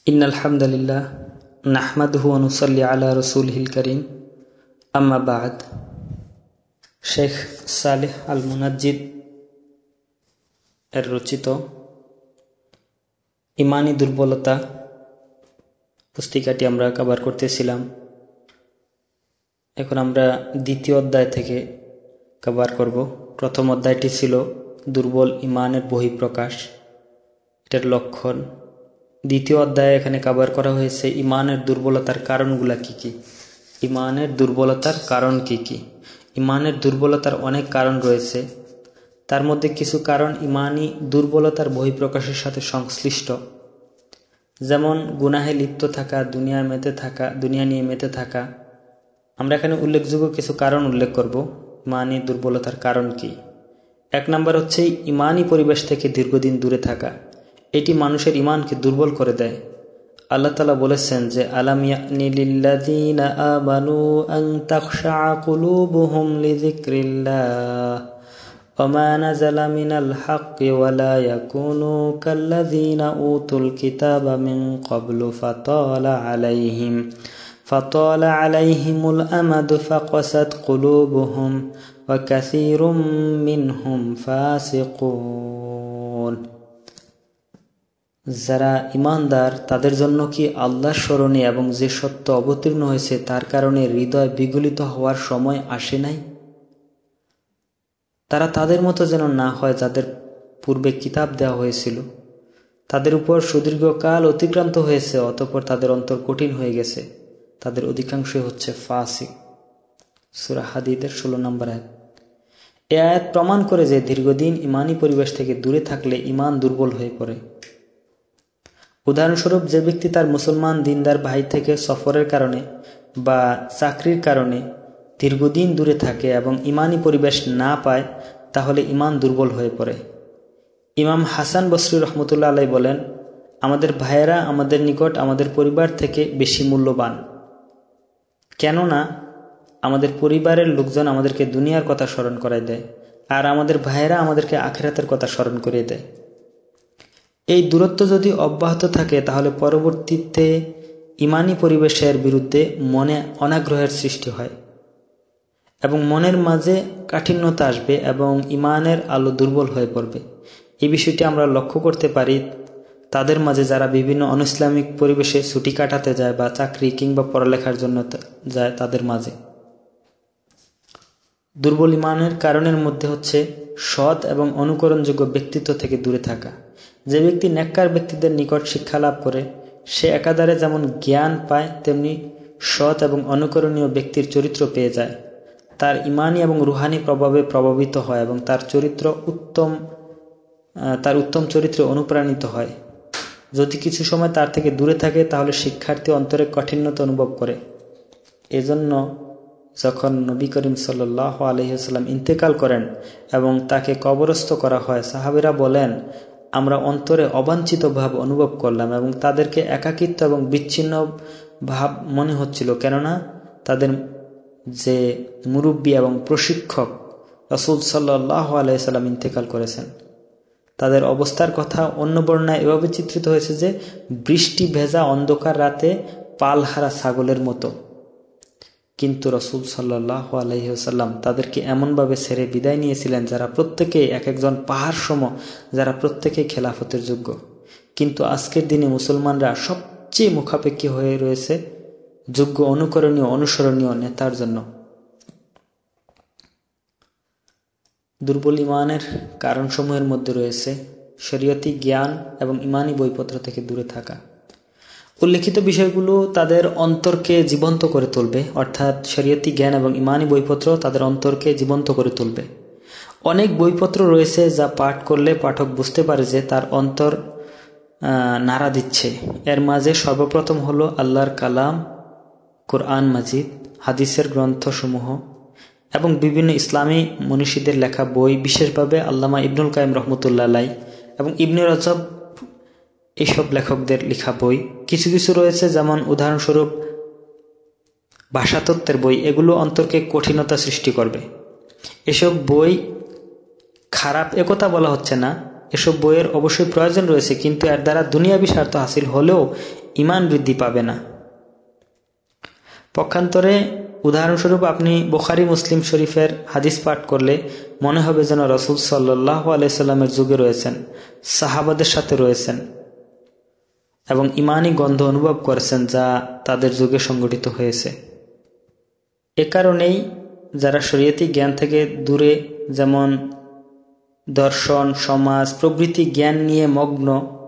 ইন্নাল হামদালিল্লাহ নাহমাদুহু ওয়া নুসাল্লি আলা রাসূলিহিল কারীম আম্মা বা'দ। শেখ সালেহ আল মুনাজ্জিদ এর রচিত ইমানি দুর্বলতা পুস্তিকাটি আমরা কভার করতেছিলাম। এখন আমরা দ্বিতীয় অধ্যায় থেকে কভার করব। প্রথম অধ্যায়টি ছিল দুর্বল ইমানের বহিঃপ্রকাশ, এটার লক্ষণ। দ্বিতীয় অধ্যায়ে এখানে কভার করা হয়েছে ইমানের দুর্বলতার কারণগুলা কি কি। ইমানের দুর্বলতার কারণ কি কি? ইমানের দুর্বলতার অনেক কারণ রয়েছে, তার মধ্যে কিছু কারণ ইমানি দুর্বলতার বহিঃপ্রকাশের সাথে সংশ্লিষ্ট, যেমন গুনাহে লিপ্ত থাকা, দুনিয়া নিয়ে মেতে থাকা। আমরা এখানে উল্লেখযোগ্য কিছু কারণ উল্লেখ করব। ইমানি দুর্বলতার কারণ কি? এক নম্বর হচ্ছে ইমানি পরিবেশ থেকে দীর্ঘদিন দূরে থাকা। এটি মানুষের ইমানকে দুর্বল করে দেয়। আল্লাহ তাআলা বলেছেন যে আলাম ইয়ানি লিল্লাযীনা আমানু আন তাখশা কুলুবুহুম লিযিকরিল্লাহ ওয়া মা নাযালা মিনাল হাক্কি ওয়া লা ইয়াকুনু কাল্লাযীনা উতুল কিতাবা মিন ক্বাবলু ফাতালা আলাইহিমুল আমাদু ফাকাসাত কুলুবুহুম ওয়া কাসীরুম মিনহুম ফাসিকুন। যারা ঈমানদার তাদের জন্য কি আল্লাহর স্মরণে এবং যে সত্য অবতীর্ণ হয়েছে তার কারণে হৃদয় বিগলিত হওয়ার সময় আসে নাই? তারা তাদের মতো যেন না হয় যাদের পূর্বে কিতাব দেওয়া হয়েছিল, তাদের উপর সুদীর্ঘকাল অতিক্রান্ত হয়েছে, অতঃপর তাদের অন্তর কঠিন হয়ে গেছে, তাদের অধিকাংশই হচ্ছে ফাসিক। সূরা হাদীদের 16 নম্বর আয়াত। এই আয়াত প্রমাণ করে যে দীর্ঘদিন ইমানি পরিবেশ থেকে দূরে থাকলে ইমান দুর্বল হয়ে পড়ে। উদাহরণস্বরূপ, যে ব্যক্তি তার মুসলমান দিনদার ভাই থেকে সফরের কারণে বা চাকরির কারণে দীর্ঘদিন দূরে থাকে এবং ইমানি পরিবেশ না পায়, তাহলে ইমান দুর্বল হয়ে পড়ে। ইমাম হাসান বসরি রহমতুল্লাহ আলাইহি বলেন, আমাদের ভাইয়েরা আমাদের নিকট আমাদের পরিবার থেকে বেশি মূল্যবান, কেননা আমাদের পরিবারের লোকজন আমাদেরকে দুনিয়ার কথা স্মরণ করায় দেয়, আর আমাদের ভাইয়েরা আমাদেরকে আখিরাতের কথা স্মরণ করিয়ে দেয়। এই দূরত্ব যদি অব্যাহত থাকে তাহলে পরবর্তীতে ইমানি পরিবেশের বিরুদ্ধে মনে অনাগ্রহের সৃষ্টি হয় এবং মনের মাঝে কাঠিন্যতা আসবে এবং ইমানের আলো দুর্বল হয়ে পড়বে। এই বিষয়টি আমরা লক্ষ্য করতে পারি তাদের মাঝে যারা বিভিন্ন অনইসলামিক পরিবেশে ছুটি কাটাতে যায় বা চাকরি কিংবা পড়ালেখার জন্য যায়, তাদের মাঝে। দুর্বল ইমানের কারণের মধ্যে হচ্ছে সৎ এবং অনুকরণযোগ্য ব্যক্তিত্ব থেকে দূরে থাকা। যে ব্যক্তি নেককার ব্যক্তিদের নিকট শিক্ষা লাভ করে, সে একাধারে যেমন জ্ঞান পায় তেমনি সৎ এবং অনুকরণীয় ব্যক্তির চরিত্র পেয়ে যায়। তার ইমানি এবং রুহানি প্রভাবে প্রভাবিত হয় এবং তার উত্তম চরিত্রে অনুপ্রাণিত হয়। যদি কিছু সময় তার থেকে দূরে থাকে তাহলে শিক্ষার্থী অন্তরে কাঠিন্যতা অনুভব করে। এজন্য যখন নবী করিম সাল্লাল্লাহু আলাইহি ওয়াসাল্লাম ইন্তেকাল করেন এবং তাকে কবরস্থ করা হয়, সাহাবীরা বলেন, আমরা অন্তরে অবাঞ্ছিত ভাব অনুভব করলাম এবং তাদেরকে একাকিত্ব এবং বিচ্ছিন্ন ভাব মনে হচ্ছিল, কেননা তাদের যে মুরব্বী এবং প্রশিক্ষক রাসূল সাল্লাল্লাহু আলাইহি ওয়াসাল্লাম ইন্তেকাল করেছেন। তাদের অবস্থার কথা অন্য বর্ণনায় এভাবে চিত্রিত হয়েছে যে বৃষ্টি ভেজা অন্ধকার রাতে পালহারা ছাগলের মতো। কিন্তু রাসূল সাল্লাল্লাহু আলাইহি ওয়াসাল্লাম তাদেরকে এমনভাবে ছেড়ে বিদায় নিয়েছিলেন যারা প্রত্যেকেই এক একজন পাহাড় সম, যারা প্রত্যেকেই খেলাফতের যোগ্য। কিন্তু আজকের দিনে মুসলমানরা সবচেয়ে মুখাপেক্ষী হয়ে রয়েছে যোগ্য, অনুকরণীয়, অনুসরণীয় নেতার জন্য। দুর্বল ইমানের কারণসমূহের মধ্যে রয়েছে শরীয়তি জ্ঞান এবং ইমানি বইপত্র থেকে দূরে থাকা। উল্লেখিত বিষয়গুলো তাদের অন্তরকে জীবন্ত করে তুলবে, অর্থাৎ শরীয়তি জ্ঞান এবং ইমানি বইপত্র তাদের অন্তরকে জীবন্ত করে তুলবে। অনেক বইপত্র রয়েছে যা পাঠ করলে পাঠক বুঝতে পারে যে তার অন্তর নাড়া দিচ্ছে। এর মাঝে সর্বপ্রথম হলো আল্লাহর কালাম, কোরআন মাজিদ, হাদিসের গ্রন্থসমূহ এবং বিভিন্ন ইসলামী মনীষীদের লেখা বই, বিশেষভাবে আল্লামা ইবনুল কাইয়িম রহমতুল্লাহ আলাইহি এবং ইবনে রজব, এইসব লেখকদের লেখা বই। কিছু কিছু রয়েছে যেমন উদাহরণস্বরূপ ভাষাতত্ত্বের বই, এগুলো অন্তরকে কঠিনতা সৃষ্টি করবে। এসব বই খারাপ একথা বলা হচ্ছে না, এসব বইয়ের অবশ্যই প্রয়োজন রয়েছে, কিন্তু এর দ্বারা দুনিয়াবি স্বার্থ হাসিল হলেও ঈমান বৃদ্ধি পাবে না। পক্ষান্তরে উদাহরণস্বরূপ আপনি বুখারী মুসলিম শরীফের হাদিস পাঠ করলে মনে হবে যেন রাসূল সাল্লাল্লাহু আলাইহি সাল্লামের যুগে রয়েছেন, সাহাবাদের সাথে রয়েছেন এবং ঈমানি গন্ধ অনুভব করেছেন যা তাদের যুগে সংঘটিত হয়েছে। এ কারণেই যারা শরীয়তি জ্ঞান থেকে দূরে, যেমন দর্শন, সমাজ প্রভৃতি জ্ঞান নিয়ে মগ্ন,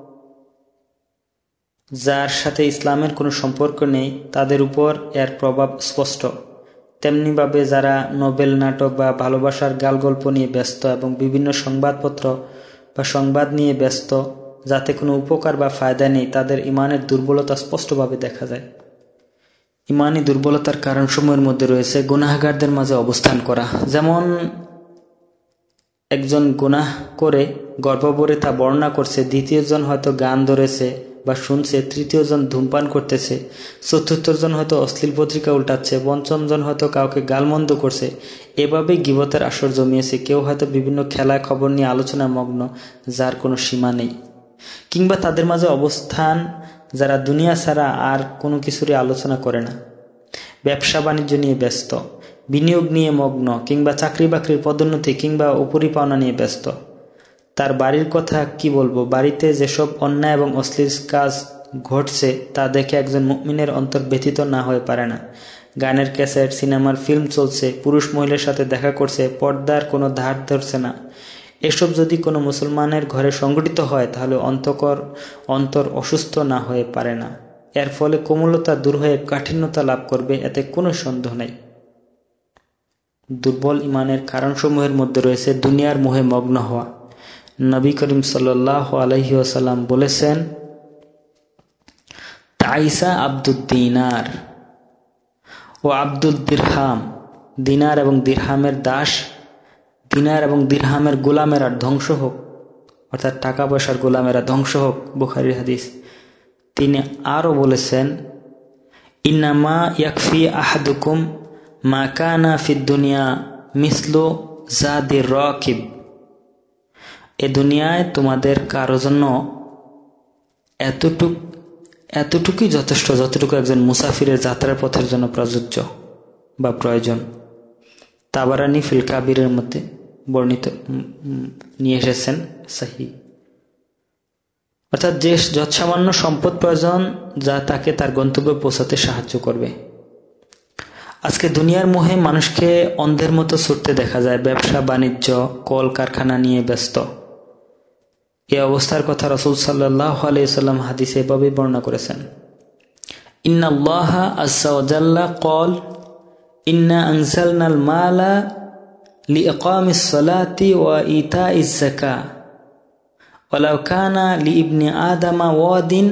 যার সাথে ইসলামের কোনো সম্পর্ক নেই, তাদের উপর এর প্রভাব স্পষ্ট। তেমনিভাবে যারা নোবেল, নাটক বা ভালোবাসার গালগল্প নিয়ে ব্যস্ত এবং বিভিন্ন সংবাদপত্র বা সংবাদ নিয়ে ব্যস্ত যাতে কোনো উপকার বা ফায়দা নেই, তাদের ঈমানের দুর্বলতা স্পষ্টভাবে দেখা যায়। ঈমানি দুর্বলতার কারণসমূহের মধ্যে রয়েছে গুনাহগারদের মাঝে অবস্থান করা। যেমন একজন গুনাহ করে গর্বভরে তা বর্ণনা করছে, দ্বিতীয়জন হয়তো গান ধরেছে বা শুনছে, তৃতীয়জন ধূমপান করতেছে, চতুর্থজন হয়তো অশ্লীল পত্রিকা উল্টাচ্ছে, পঞ্চমজন হয়তো কাউকে গালমন্দ করছে। এভাবেই গীবতের আসর জমিয়েছে। কেউ হয়তো বিভিন্ন খেলায় খবর নিয়ে আলোচনা মগ্ন, যার কোনো সীমা নেই। কিংবা তাদের মাঝে অবস্থান যারা দুনিয়া ছাড়া আর কোনো কিছুরই আলোচনা করে না, ব্যবসা বাণিজ্য নিয়ে ব্যস্ত, বিনিয়োগ নিয়ে মগ্ন, কিংবা চাকরি বাকরির পদোন্নতি কিংবা উপরি পাওনা নিয়ে ব্যস্ত। তার বাড়ির কথা কি বলবো, বাড়িতে যেসব অন্যায় এবং অশ্লীল কাজ ঘটছে তা দেখে একজন মুমিনের অন্তর ব্যথিত না হয়ে পারে না। গানের ক্যাসেট, সিনেমার ফিল্ম চলছে, পুরুষ মহিলার সাথে দেখা করছে, পর্দার কোনো ধার ধরছে না। এসব যদি কোনো মুসলমানের ঘরে সংঘটিত হয় তাহলে অন্তর অসুস্থ না হয়ে পারে না। এর ফলে কোমলতা দূর হয়ে কাঠিন্যতা লাভ করবে, এতে কোনো সন্দেহ নেই। দুর্বল ঈমানের কারণসমূহের মধ্যে রয়েছে দুনিয়ার মোহে মগ্ন হওয়া। নবী করিম সাল্লাল্লাহু আলাইহি ওয়াসাল্লাম বলেছেন, তাইসা আব্দুদ দিনার ও আব্দুল দিরহাম, দিনার এবং দিরহামের দাস, দিনার এবং দিরহামের গোলামেরা ধ্বংস হোক, অর্থাৎ টাকা পয়সার গোলামেরা ধ্বংস হোক। বুখারীর হাদিস। তিনি আরও বলেছেন, ইন্নামা ইয়াকফি আহাদুকুম মা কানা ফিদ দুনিয়া মিসলু জাদির রাকিব। এ দুনিয়ায় তোমাদের কারো জন্য এতটুকুই যথেষ্ট যতটুকু একজন মুসাফিরের যাত্রার পথের জন্য প্রযোজ্য বা প্রয়োজন। তাবারানি ফিল কাবিরের মধ্যে বর্ণিত নিয়ে এসেছেন সহিহ। অর্থাৎ যে যৎসামান্য সম্পদ প্রয়োজন যা তাকে তার গন্তব্যে পৌঁছাতে সাহায্য করবে। আজকে দুনিয়ার মোহে মানুষকে অন্ধের মতো ছুটতে দেখা যায়, ব্যবসা বাণিজ্য, কল কারখানা নিয়ে ব্যস্ত। এই অবস্থার কথা রাসূল সাল্লাল্লাহু আলাইহি ওয়াসাল্লাম হাদিসে এভাবে বর্ণনা করেছেন, ইন্নাল্লাহা আযজা ওয়া জাল্লা ক্বাল ইন্না আনজালনাল মালা লিইকামিস সালাতি ওয়া ইতাইজ যাকা ওয়ালাউ কানা লিইবনি আদামা ওয়াদিন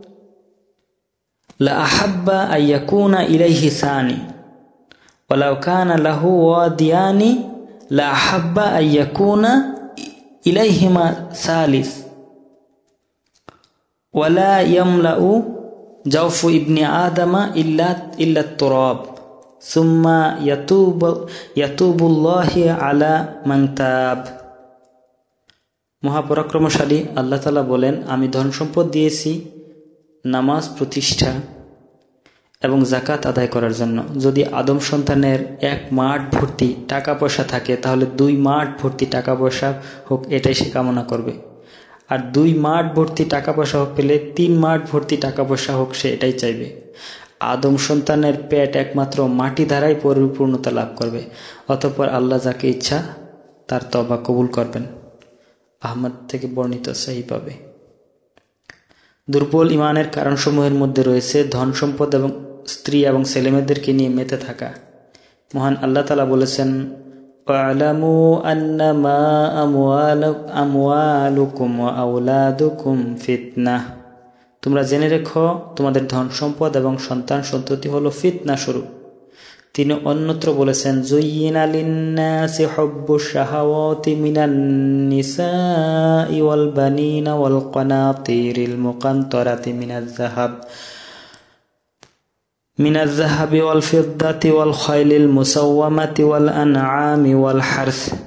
লা আহাব্বা আইয়াকুনা ইলাইহি সানি ওয়ালাউ কানা লাহু ওয়াদিয়ানি লা আহাব্বা আইয়াকুনা ইলাইহিমা সালিস ওয়ালা ইয়ামলাউ জাওফু ইবনি আদামা ইল্লা তুরাব সুম্মা ইয়াতুবুল্লাহি আলা মান তাব। মহাপরাক্রমশালী আল্লাহ তাআলা বলেন, আমি ধন সম্পদ দিয়েছি নামাজ প্রতিষ্ঠা এবং যাকাত আদায় করার জন্য। যদি আদম সন্তানের এক মাঠ ভর্তি টাকা পয়সা থাকে তাহলে 2 মাঠ ভর্তি টাকা পয়সা হোক, এটাই সে কামনা করবে। আর 2 মাঠ ভর্তি টাকা পয়সা হোক পেলে 3 মাঠ ভর্তি টাকা পয়সা হোক, সে এটাই চাইবে। আদম সন্তানের পেট একমাত্র মাটি দ্বারাই পরিপূর্ণতা লাভ করবে। অতঃপর আল্লাহ যাকে ইচ্ছা তার তওবা কবুল করবেন। আহমদ থেকে বর্ণিত সহিহ পাবে। দুর্বল ঈমানের কারণসমূহের মধ্যে রয়েছে ধন সম্পদ এবং স্ত্রী এবং ছেলেমেয়েদেরকে নিয়ে মেতে থাকা। মহান আল্লাহ তাআলা বলেছেন, ওয়ালামু আন্নামা আমওয়ালুকুম ওয়া আওলাদুকুম ফিতনাহ। তোমরা জেনে রেখো তোমাদের ধন সম্পদ এবং সন্তান সন্ততি হলো ফিতনা স্বরূপ। তিনি অন্যত্র বলেছেন, যুয়্যিনা লিন-নাসি হুব্বুশ শাহাওয়াতি মিনান নিসাই ওয়াল বানিনা ওয়াল কানাতিরিল মুকানতারাতি মিনাজ যাহাবি ওয়াল ফিদ্দাতি ওয়াল খাইলিল মুসাওয়ামাতি ওয়াল আনআমি ওয়াল হারস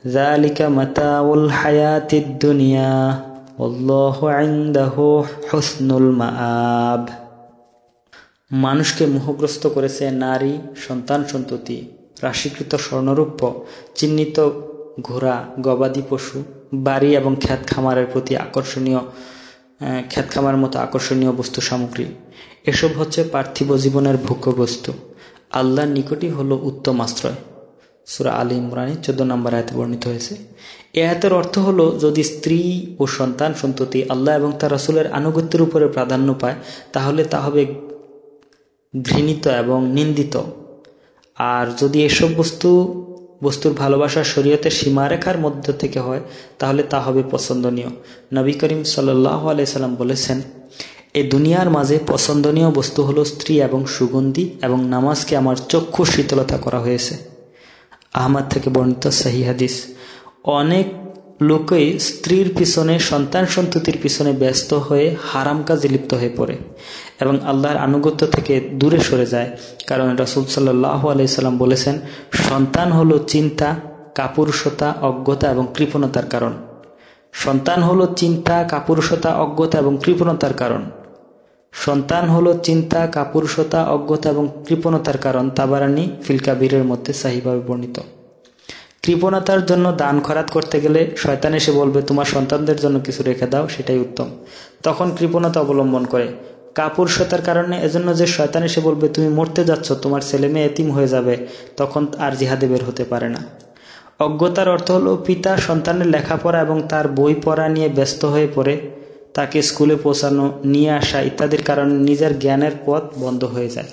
যালিকা মাতাউল হায়াতিদ দুনিয়া আল্লাহু ইনদাহু হুসনুল মাআব। মানুষকে মোহগ্রস্ত করেছে নারী, সন্তান সন্ততি, রাশিকৃত স্বর্ণরূপ্য, চিহ্নিত ঘোড়া, গবাদি পশু, বাড়ি এবং ক্ষেত খামারের প্রতি ক্ষেত খামার মতো আকর্ষণীয় বস্তু সামগ্রী। এসব হচ্ছে পার্থিব জীবনের ভোগ্য বস্তু। আল্লাহর নিকটই হলো উত্তম আশ্রয়। সূরা আলী ইমরানে 14 নম্বর আয়াতে বর্ণিত হয়েছে। এই আয়াতের অর্থ হলো, যদি স্ত্রী ও সন্তান সন্ততি আল্লাহ এবং তার রাসূলের আনুগত্যের উপরে প্রাধান্য পায়, তাহলে তা হবে ঘৃণিত এবং নিন্দিত। আর যদি এসব বস্তুর ভালোবাসা শরীয়তের সীমারেখার মধ্য থেকে হয়, তাহলে তা হবে পছন্দনীয়। নবী করিম সাল্লাল্লাহু আলাইহি সাল্লাম বলেছেন, এই দুনিয়ার মাঝে পছন্দনীয় বস্তু হলো স্ত্রী এবং সুগন্ধি, এবং নামাজকে আমার চক্ষু শীতলতা করা হয়েছে। আহমদ থেকে বর্ণিত সহিহ হাদিস। অনেক লোকই স্ত্রীর পিছনে, সন্তান সন্ততির পিছনে ব্যস্ত হয়ে হারাম কাজে লিপ্ত হয়ে পড়ে এবং আল্লাহর আনুগত্য থেকে দূরে সরে যায়। কারণ রাসূল সাল্লাল্লাহু আলাইহি সাল্লাম বলেছেন, সন্তান হলো চিন্তা, কাপুরুষতা, অজ্ঞতা এবং কৃপণতার কারণ। সন্তান হলো চিন্তা, কাপুরুষতা, অজ্ঞতা এবং কৃপণতার কারণ। সন্তান হলো চিন্তা, কাপুরুষতা, অজ্ঞতা এবং কৃপণতার কারণ। তাবারানী ফিল কাবীরের মধ্যে সহিহভাবে বর্ণিত। কৃপণতার জন্য দান খয়রাত করতে গেলে শয়তান এসে বলবে, তোমার সন্তানদের জন্য কিছু রেখে দাও, সেটাই উত্তম। তখন কৃপণতা অবলম্বন করে। কাপুরুষতার কারণে এজন্য যে শয়তান এসে বলবে, তুমি মরতে যাচ্ছ, তোমার ছেলে মেয়ে এতিম হয়ে যাবে, তখন আর জিহাদে বের হতে পারে না। অজ্ঞতার অর্থ হলো, পিতা সন্তানের লেখাপড়া এবং তার বই পড়া নিয়ে ব্যস্ত হয়ে পড়ে, তাকে স্কুলে পৌঁছানো, নিয়ে আসা ইত্যাদির কারণে নিজের জ্ঞানের পথ বন্ধ হয়ে যায়।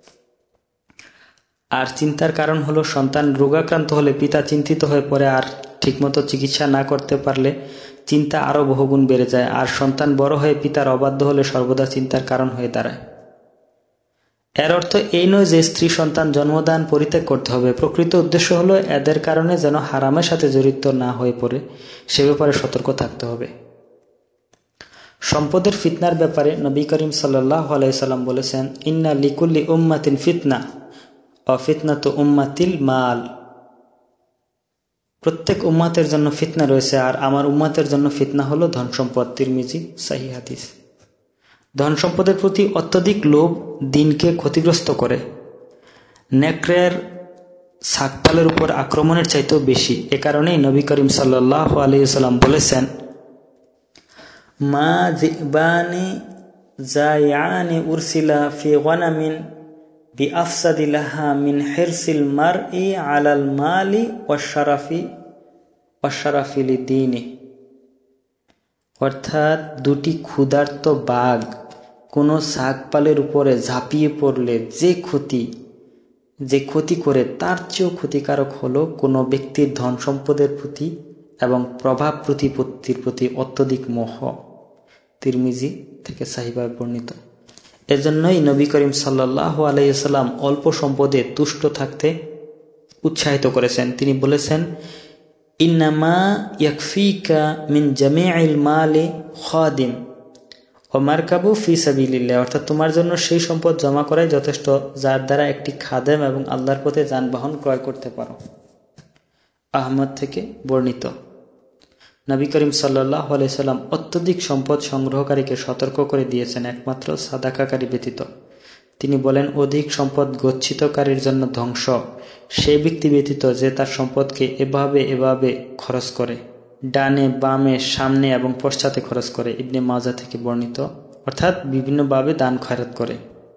আর চিন্তার কারণ হলো, সন্তান রোগাক্রান্ত হলে পিতা চিন্তিত হয়ে পড়ে, আর ঠিকমতো চিকিৎসা না করতে পারলে চিন্তা আরও বহুগুণ বেড়ে যায়। আর সন্তান বড় হয়ে পিতার অবাধ্য হলে সর্বদা চিন্তার কারণ হয়ে দাঁড়ায়। এর অর্থ এই নয় যে স্ত্রী সন্তান জন্মদান পরিত্যাগ করতে হবে। প্রকৃত উদ্দেশ্য হলো, এদের কারণে যেন হারামের সাথে জড়িত না হয়ে পড়ে, সে ব্যাপারে সতর্ক থাকতে হবে। সম্পদের ফিতনার ব্যাপারে নবী করিম সাল্লাল্লাহু আলাইহি সাল্লাম বলেছেন, ইন্না লিকুল্লি উম্মাতিন ফিতনা ওয়া ফিতনাতু উম্মাতিল মাল। প্রত্যেক উম্মাতের জন্য ফিতনা রয়েছে, আর আমার উম্মাতের জন্য ফিতনা হলো ধন সম্পদ। তিরমিজি সহিহ হাদিস। ধন সম্পদের প্রতি অত্যধিক লোভ দিনকে ক্ষতিগ্রস্ত করে। নেকড়ের ছাগপালের উপর আক্রমণের চাইতেও বেশি। এ কারণেই নবী করিম সাল্লাল্লাহু আলাইহি সাল্লাম বলেছেন, মা যিবানি জায়ানি উরসিলা ফি গনামিন বিআফসাদি লাহা মিন হিরসিল মারই আলাল মালি ওয়াশরাফি লিদ্দীনি। অর্থাৎ, দুটি ক্ষুধার্ত বাঘ কোনো ছাগপালের উপরে ঝাঁপিয়ে পড়লে যে ক্ষতি করে, তার চেয়েও ক্ষতিকারক হলো কোনো ব্যক্তির ধন সম্পদের প্রতি এবং প্রভাব প্রতিপত্তির প্রতি অত্যধিক মোহ। তিরমিজি থেকে সহিহভাবে বর্ণিত। এজন্যই নবী করিম সাল্লাল্লাহু আলাইহি সাল্লাম অল্প সম্পদে তুষ্ট থাকতে উৎসাহিত করেছেন। তিনি বলেছেন, ইন্নামা ইয়াকফিকা মিন জামিইল মালি খাদিম ওয়া মারকাবু ফি সাবিলিল্লাহ। অর্থাৎ, তোমার জন্য সেই সম্পদ জমা করাই যথেষ্ট যার দ্বারা একটি খাদেম এবং আল্লাহর পথে যানবাহন ক্রয় করতে পারো। আহমদ থেকে বর্ণিত। নবী করিম সাল্লাল্লাহু আলাইহি সাল্লাম অত্যধিক সম্পদ সংগ্রহকারীকে সতর্ক করে দিয়েছেন, একমাত্র সাদাকাকারী ব্যতীত। তিনি বলেন, অধিক সম্পদ গচ্ছিতকারীর জন্য ধ্বংস, সেই ব্যক্তি ব্যতীত যে তার সম্পদকে এভাবে খরচ করে, ডানে বামে সামনে এবং পশ্চাতে খরচ করে। ইবনে মাজাহ থেকে বর্ণিত। অর্থাৎ, বিভিন্নভাবে দান খয়রাত করে।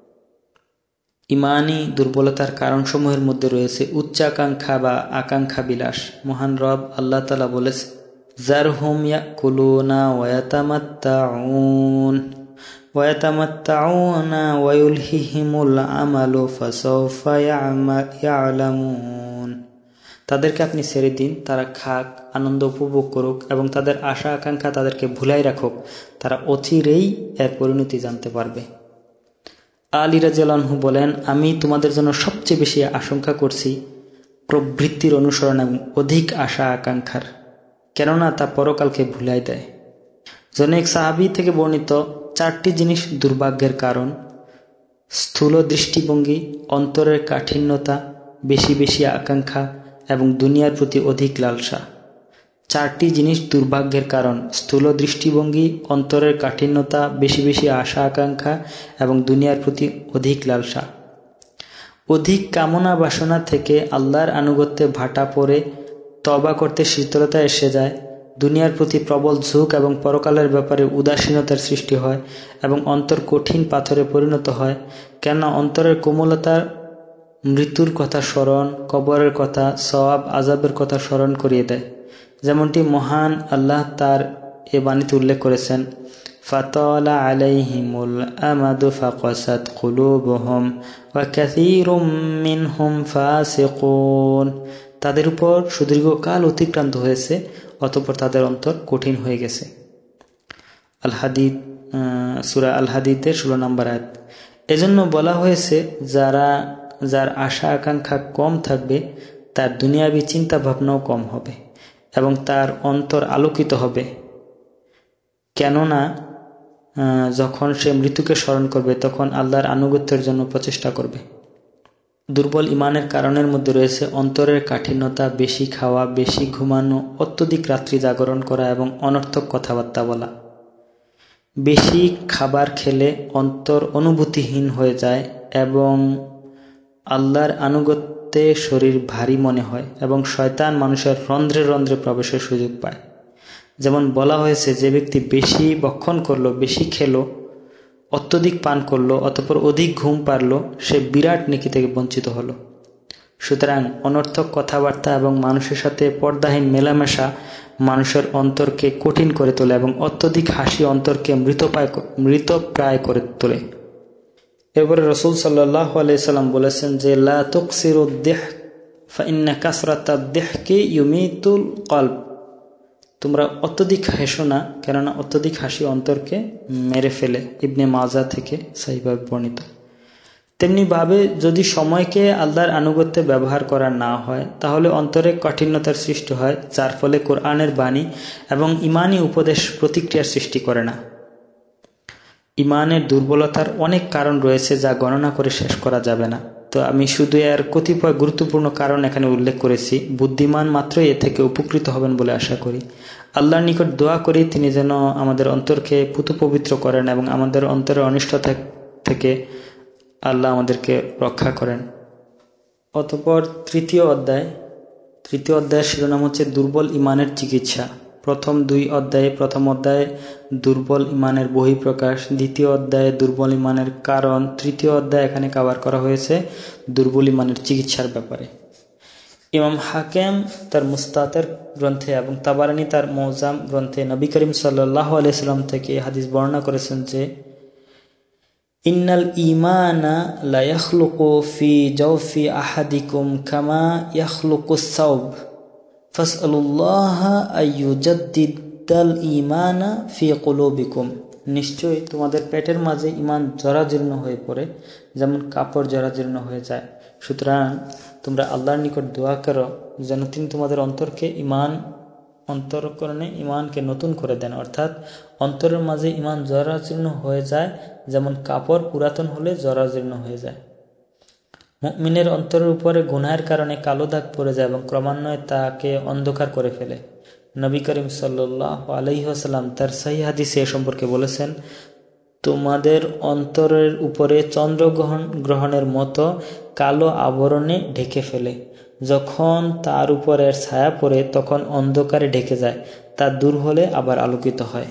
ইমানি দুর্বলতার কারণসমূহের মধ্যে রয়েছে উচ্চাকাঙ্ক্ষা বা আকাঙ্ক্ষা বিলাস। মহান রব আল্লাহ তাআলা বলেছে, যারহুম ইয়াকুলুনা ওয়া ইয়াতামাত্তাউনা ওয়া ইউলহিহিমুল আমালু ফাসাউফা ইয়ালামুন। তাদেরকে আপনি ছেড়ে দিন, তারা খাক, আনন্দ উপভোগ করুক এবং তাদের আশা আকাঙ্ক্ষা তাদেরকে ভুলাই রাখুক, তারা অচিরেই এর পরিণতি জানতে পারবে। আলী রাদিয়াল্লাহু আনহু বলেন, আমি তোমাদের জন্য সবচেয়ে বেশি আশঙ্কা করছি প্রবৃত্তির অনুসরণ এবং অধিক আশা আকাঙ্ক্ষার, কেননা তা পরকালকে ভুলাই দেয়। জনৈক সাহাবী থেকে বর্ণিত, 4টি জিনিস দুর্ভাগ্যের কারণ: স্থূল দৃষ্টিভঙ্গি, অন্তরের কাঠিন্যতা, বেশি বেশি আকাঙ্ক্ষা এবং দুনিয়ার প্রতি অধিক লালসা। চারটি জিনিস দুর্ভাগ্যের কারণ: স্থূল দৃষ্টিভঙ্গি, অন্তরের কাঠিন্যতা, বেশি বেশি আশা আকাঙ্ক্ষা এবং দুনিয়ার প্রতি অধিক লালসা। অধিক কামনা বাসনা থেকে আল্লাহর আনুগত্যে ভাটা পড়ে তওবা করতে শীতলতা এসে যায়, দুনিয়ার প্রতি প্রবল ঝোঁক এবং পরকালের ব্যাপারে উদাসীনতার সৃষ্টি হয় এবং অন্তর কঠিন পাথরে পরিণত হয়। কেননা অন্তরের কোমলতার মৃত্যুর কথা স্মরণ, কবরের কথা, সওয়াব আযাবের কথা স্মরণ করিয়ে দেয়। যেমনটি মহান আল্লাহ তার এ বাণীতে উল্লেখ করেছেন, ফাতালা আলাইহিমুল আমাদু ফাকাসাত কুলুবুহুম ওয়া কাসীরুম মিনহুম ফাসিকুন। তাদের উপর সুদীর্ঘকাল অতিক্রান্ত হয়েছে, অতঃপর তাদের অন্তর কঠিন হয়ে গেছে। আল-হাদীদ, সূরা আল-হাদীদের 16 নম্বর আয়াত। এজন্য বলা হয়েছে, যার আশা আকাঙ্ক্ষা কম থাকবে তার দুনিয়াবী চিন্তা ভাবনাও কম হবে এবং তার অন্তর আলোকিত হবে। কেননা যখন সে মৃত্যুকে স্মরণ করবে তখন আল্লাহর আনুগত্যের জন্য প্রচেষ্টা করবে। দুর্বল ইমানের কারণের মধ্যে রয়েছে অন্তরের কাঠিন্যতা, বেশি খাওয়া, বেশি ঘুমানো, অত্যধিক রাত্রি জাগরণ করা এবং অনর্থক কথাবার্তা বলা। বেশি খাবার খেলে অন্তর অনুভূতিহীন হয়ে যায় এবং আল্লাহর আনুগত্যে শরীর ভারী মনে হয় এবং শয়তান মানুষের রন্ধ্রে রন্ধ্রে প্রবেশের সুযোগ পায়। যেমন বলা হয়েছে, যে ব্যক্তি বেশি ভক্ষণ করলো, বেশি খেলো, অত্যধিক পান করলো, অতঃপর অধিক ঘুম পারলো, সে বিরাট নেকি থেকে বঞ্চিত হলো। সুতরাং অনর্থক কথাবার্তা এবং মানুষের সাথে পর্দাহীন মেলামেশা মানুষের অন্তরকে কঠিন করে তোলে এবং অত্যধিক হাসি অন্তরকে মৃতপ্রায় করে তোলে। এরপরে রাসূল সাল্লাল্লাহু আলাইহি সাল্লাম বলেছেন যে, লা তুকসিরুদ দিহক ফাইন্না কাসরাতাদ দিহকি ইউমিতুল কলব। তোমরা অত্যধিক হেসো না, কেননা অত্যধিক হাসি অন্তরকে মেরে ফেলে। ইবনে মাজাহ থেকে সহিহভাবে বর্ণিত। তেমনি ভাবে যদি সময়কে আল্লাহর আনুগত্যে ব্যবহার করা না হয় তাহলে অন্তরে কঠিনতার সৃষ্টি হয়, যার ফলে কোরআনের বাণী এবং ইমানি উপদেশ প্রতিক্রিয়ার সৃষ্টি করে না। ইমানের দুর্বলতার অনেক কারণ রয়েছে যা গণনা করে শেষ করা যাবে না। তো আমি শুধু এর কতিপয় গুরুত্বপূর্ণ কারণ এখানে উল্লেখ করেছি। বুদ্ধিমান মাত্রই এ থেকে উপকৃত হবেন বলে আশা করি। আল্লাহর নিকট দোয়া করি তিনি যেন আমাদের অন্তরকে পুতু পবিত্র করেন এবং আমাদের অন্তরের অনিষ্ট থেকে আল্লাহ আমাদেরকে রক্ষা করেন। অতঃপর তৃতীয় অধ্যায়ের শিরোনাম হচ্ছে দুর্বল ইমানের চিকিৎসা। প্রথম অধ্যায়ে দুর্বল ইমানের বহিঃপ্রকাশ, দ্বিতীয় অধ্যায়ে দুর্বল ইমানের কারণ, তৃতীয় অধ্যায়ে এখানে কভার করা হয়েছে দুর্বল ইমানের চিকিৎসার ব্যাপারে। ইমাম হাকিম তার মুস্তাদরাক গ্রন্থে এবং তাবারানী তার মুআজ্জাম গ্রন্থে নবী করিম সাল্লাল্লাহু আলাইহি সাল্লাম থেকে হাদিস বর্ণনা করেছেন যে, ইন্নাল ঈমানা লা ইয়াখলুকু ফি জাওফি আহাদিকুম কামা ইয়াখলুকুস সাওব ফাসআলুল্লাহা আইয়ুজাদ্দিদাল ঈমানা ফি কুলুবিকুম। নিশ্চয়ই তোমাদের পেটের মাঝে ঈমান জরাজীর্ণ হয়ে পড়ে যেমন কাপড় জরাজীর্ণ হয়ে যায়। সুতরাং তোমরা আল্লাহর নিকট দোয়া করো যেন তিনি তোমাদের অন্তরকরণে ঈমানকে নতুন করে দেন, অর্থাৎ অন্তরের মাঝে ঈমান জরাজীর্ণ হয়ে যায় যেমন কাপড় পুরাতন হলে জরাজীর্ণ হয়ে যায়। মুমিনের অন্তরের উপরে গুনাহের কারণে কালো দাগ পড়ে যায় এবং ক্রমান্বয়ে তাকে অন্ধকার করে ফেলে। নবী করিম সাল্লাল্লাহু আলাইহি ওয়াসাল্লাম তার সহিহ হাদিসে এ সম্পর্কে বলেছেন, তোমাদের অন্তরের উপরে চন্দ্রগ্রহণের মতো কালো আবরণে ঢেকে ফেলে। যখন তার উপরের ছায়া পড়ে তখন অন্ধকারে ঢেকে যায়, তা দূর হলে আবার আলোকিত হয়।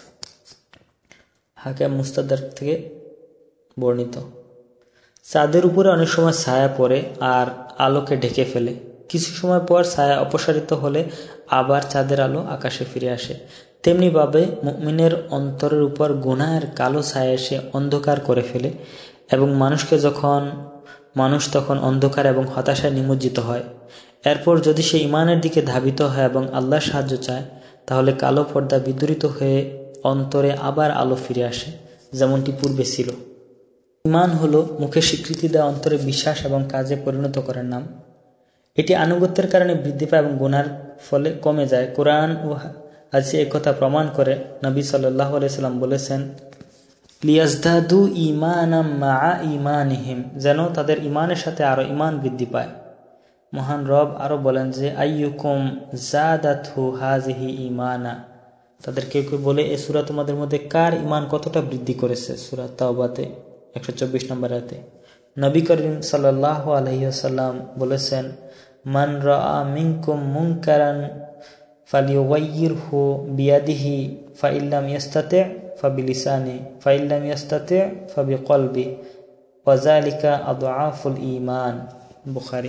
হাকিম মুস্তাদরাক থেকে বর্ণিত। চাঁদের উপরে অনেক সময় ছায়া পড়ে আর আলোকে ঢেকে ফেলে। কিছু সময় পর ছায়া অপসারিত হলে আবার চাঁদের আলো আকাশে ফিরে আসে। তেমনিভাবে মুমিনের অন্তরের উপর গুনাহের কালো ছায়া এসে অন্ধকার করে ফেলে এবং মানুষ তখন অন্ধকার এবং হতাশায় নিমজ্জিত হয়। এরপর যদি সে ঈমানের দিকে ধাবিত হয় এবং আল্লাহর সাহায্য চায় তাহলে কালো পর্দা বিদূরিত হয়ে অন্তরে আবার আলো ফিরে আসে যেমনটি পূর্বে ছিল। ঈমান হলো মুখে স্বীকৃতি দেওয়া অন্তরে বিশ্বাস এবং কাজে পরিণত করার নাম। এটি আনুগত্যের কারণে বৃদ্ধি পায় এবং গুনার ফলে কমে যায়। কোরআন ও হাদিসে একথা প্রমাণ করে। নবী সাল্লাল্লাহু আলাইহি সাল্লাম বলেছেন, লিয়াজদাদু ঈমানাম মা ঈমানিহিম, যেন তাদের ঈমানের সাথে আরো ঈমান বৃদ্ধি পায়। মহান রব আরো বলেন যে আইয়ুকুম জাদাতহু হাযিহি ঈমানা, তাদের কেউ কেউ বলে এই সূরা তোমাদের মধ্যে কার ঈমান কতটা বৃদ্ধি করেছে। সূরা তাওবাতে 124 নম্বর আয়াতে নবী করিম সাল্লাল্লাহু আলাইহি ওয়াসাল্লাম বলেছেন, মান রাআ মিনকুম মুনকারান ফালিয়ুগাইয়িরহু বিয়াদিহি ফাইল্লাম ইয়াস্তাতি' ফাবিলিসানি ফাইল্লাম ইয়াস্তাতি' ফাবিকলবি ওয়া যালিকা আদআফুল ঈমান। বুখারী।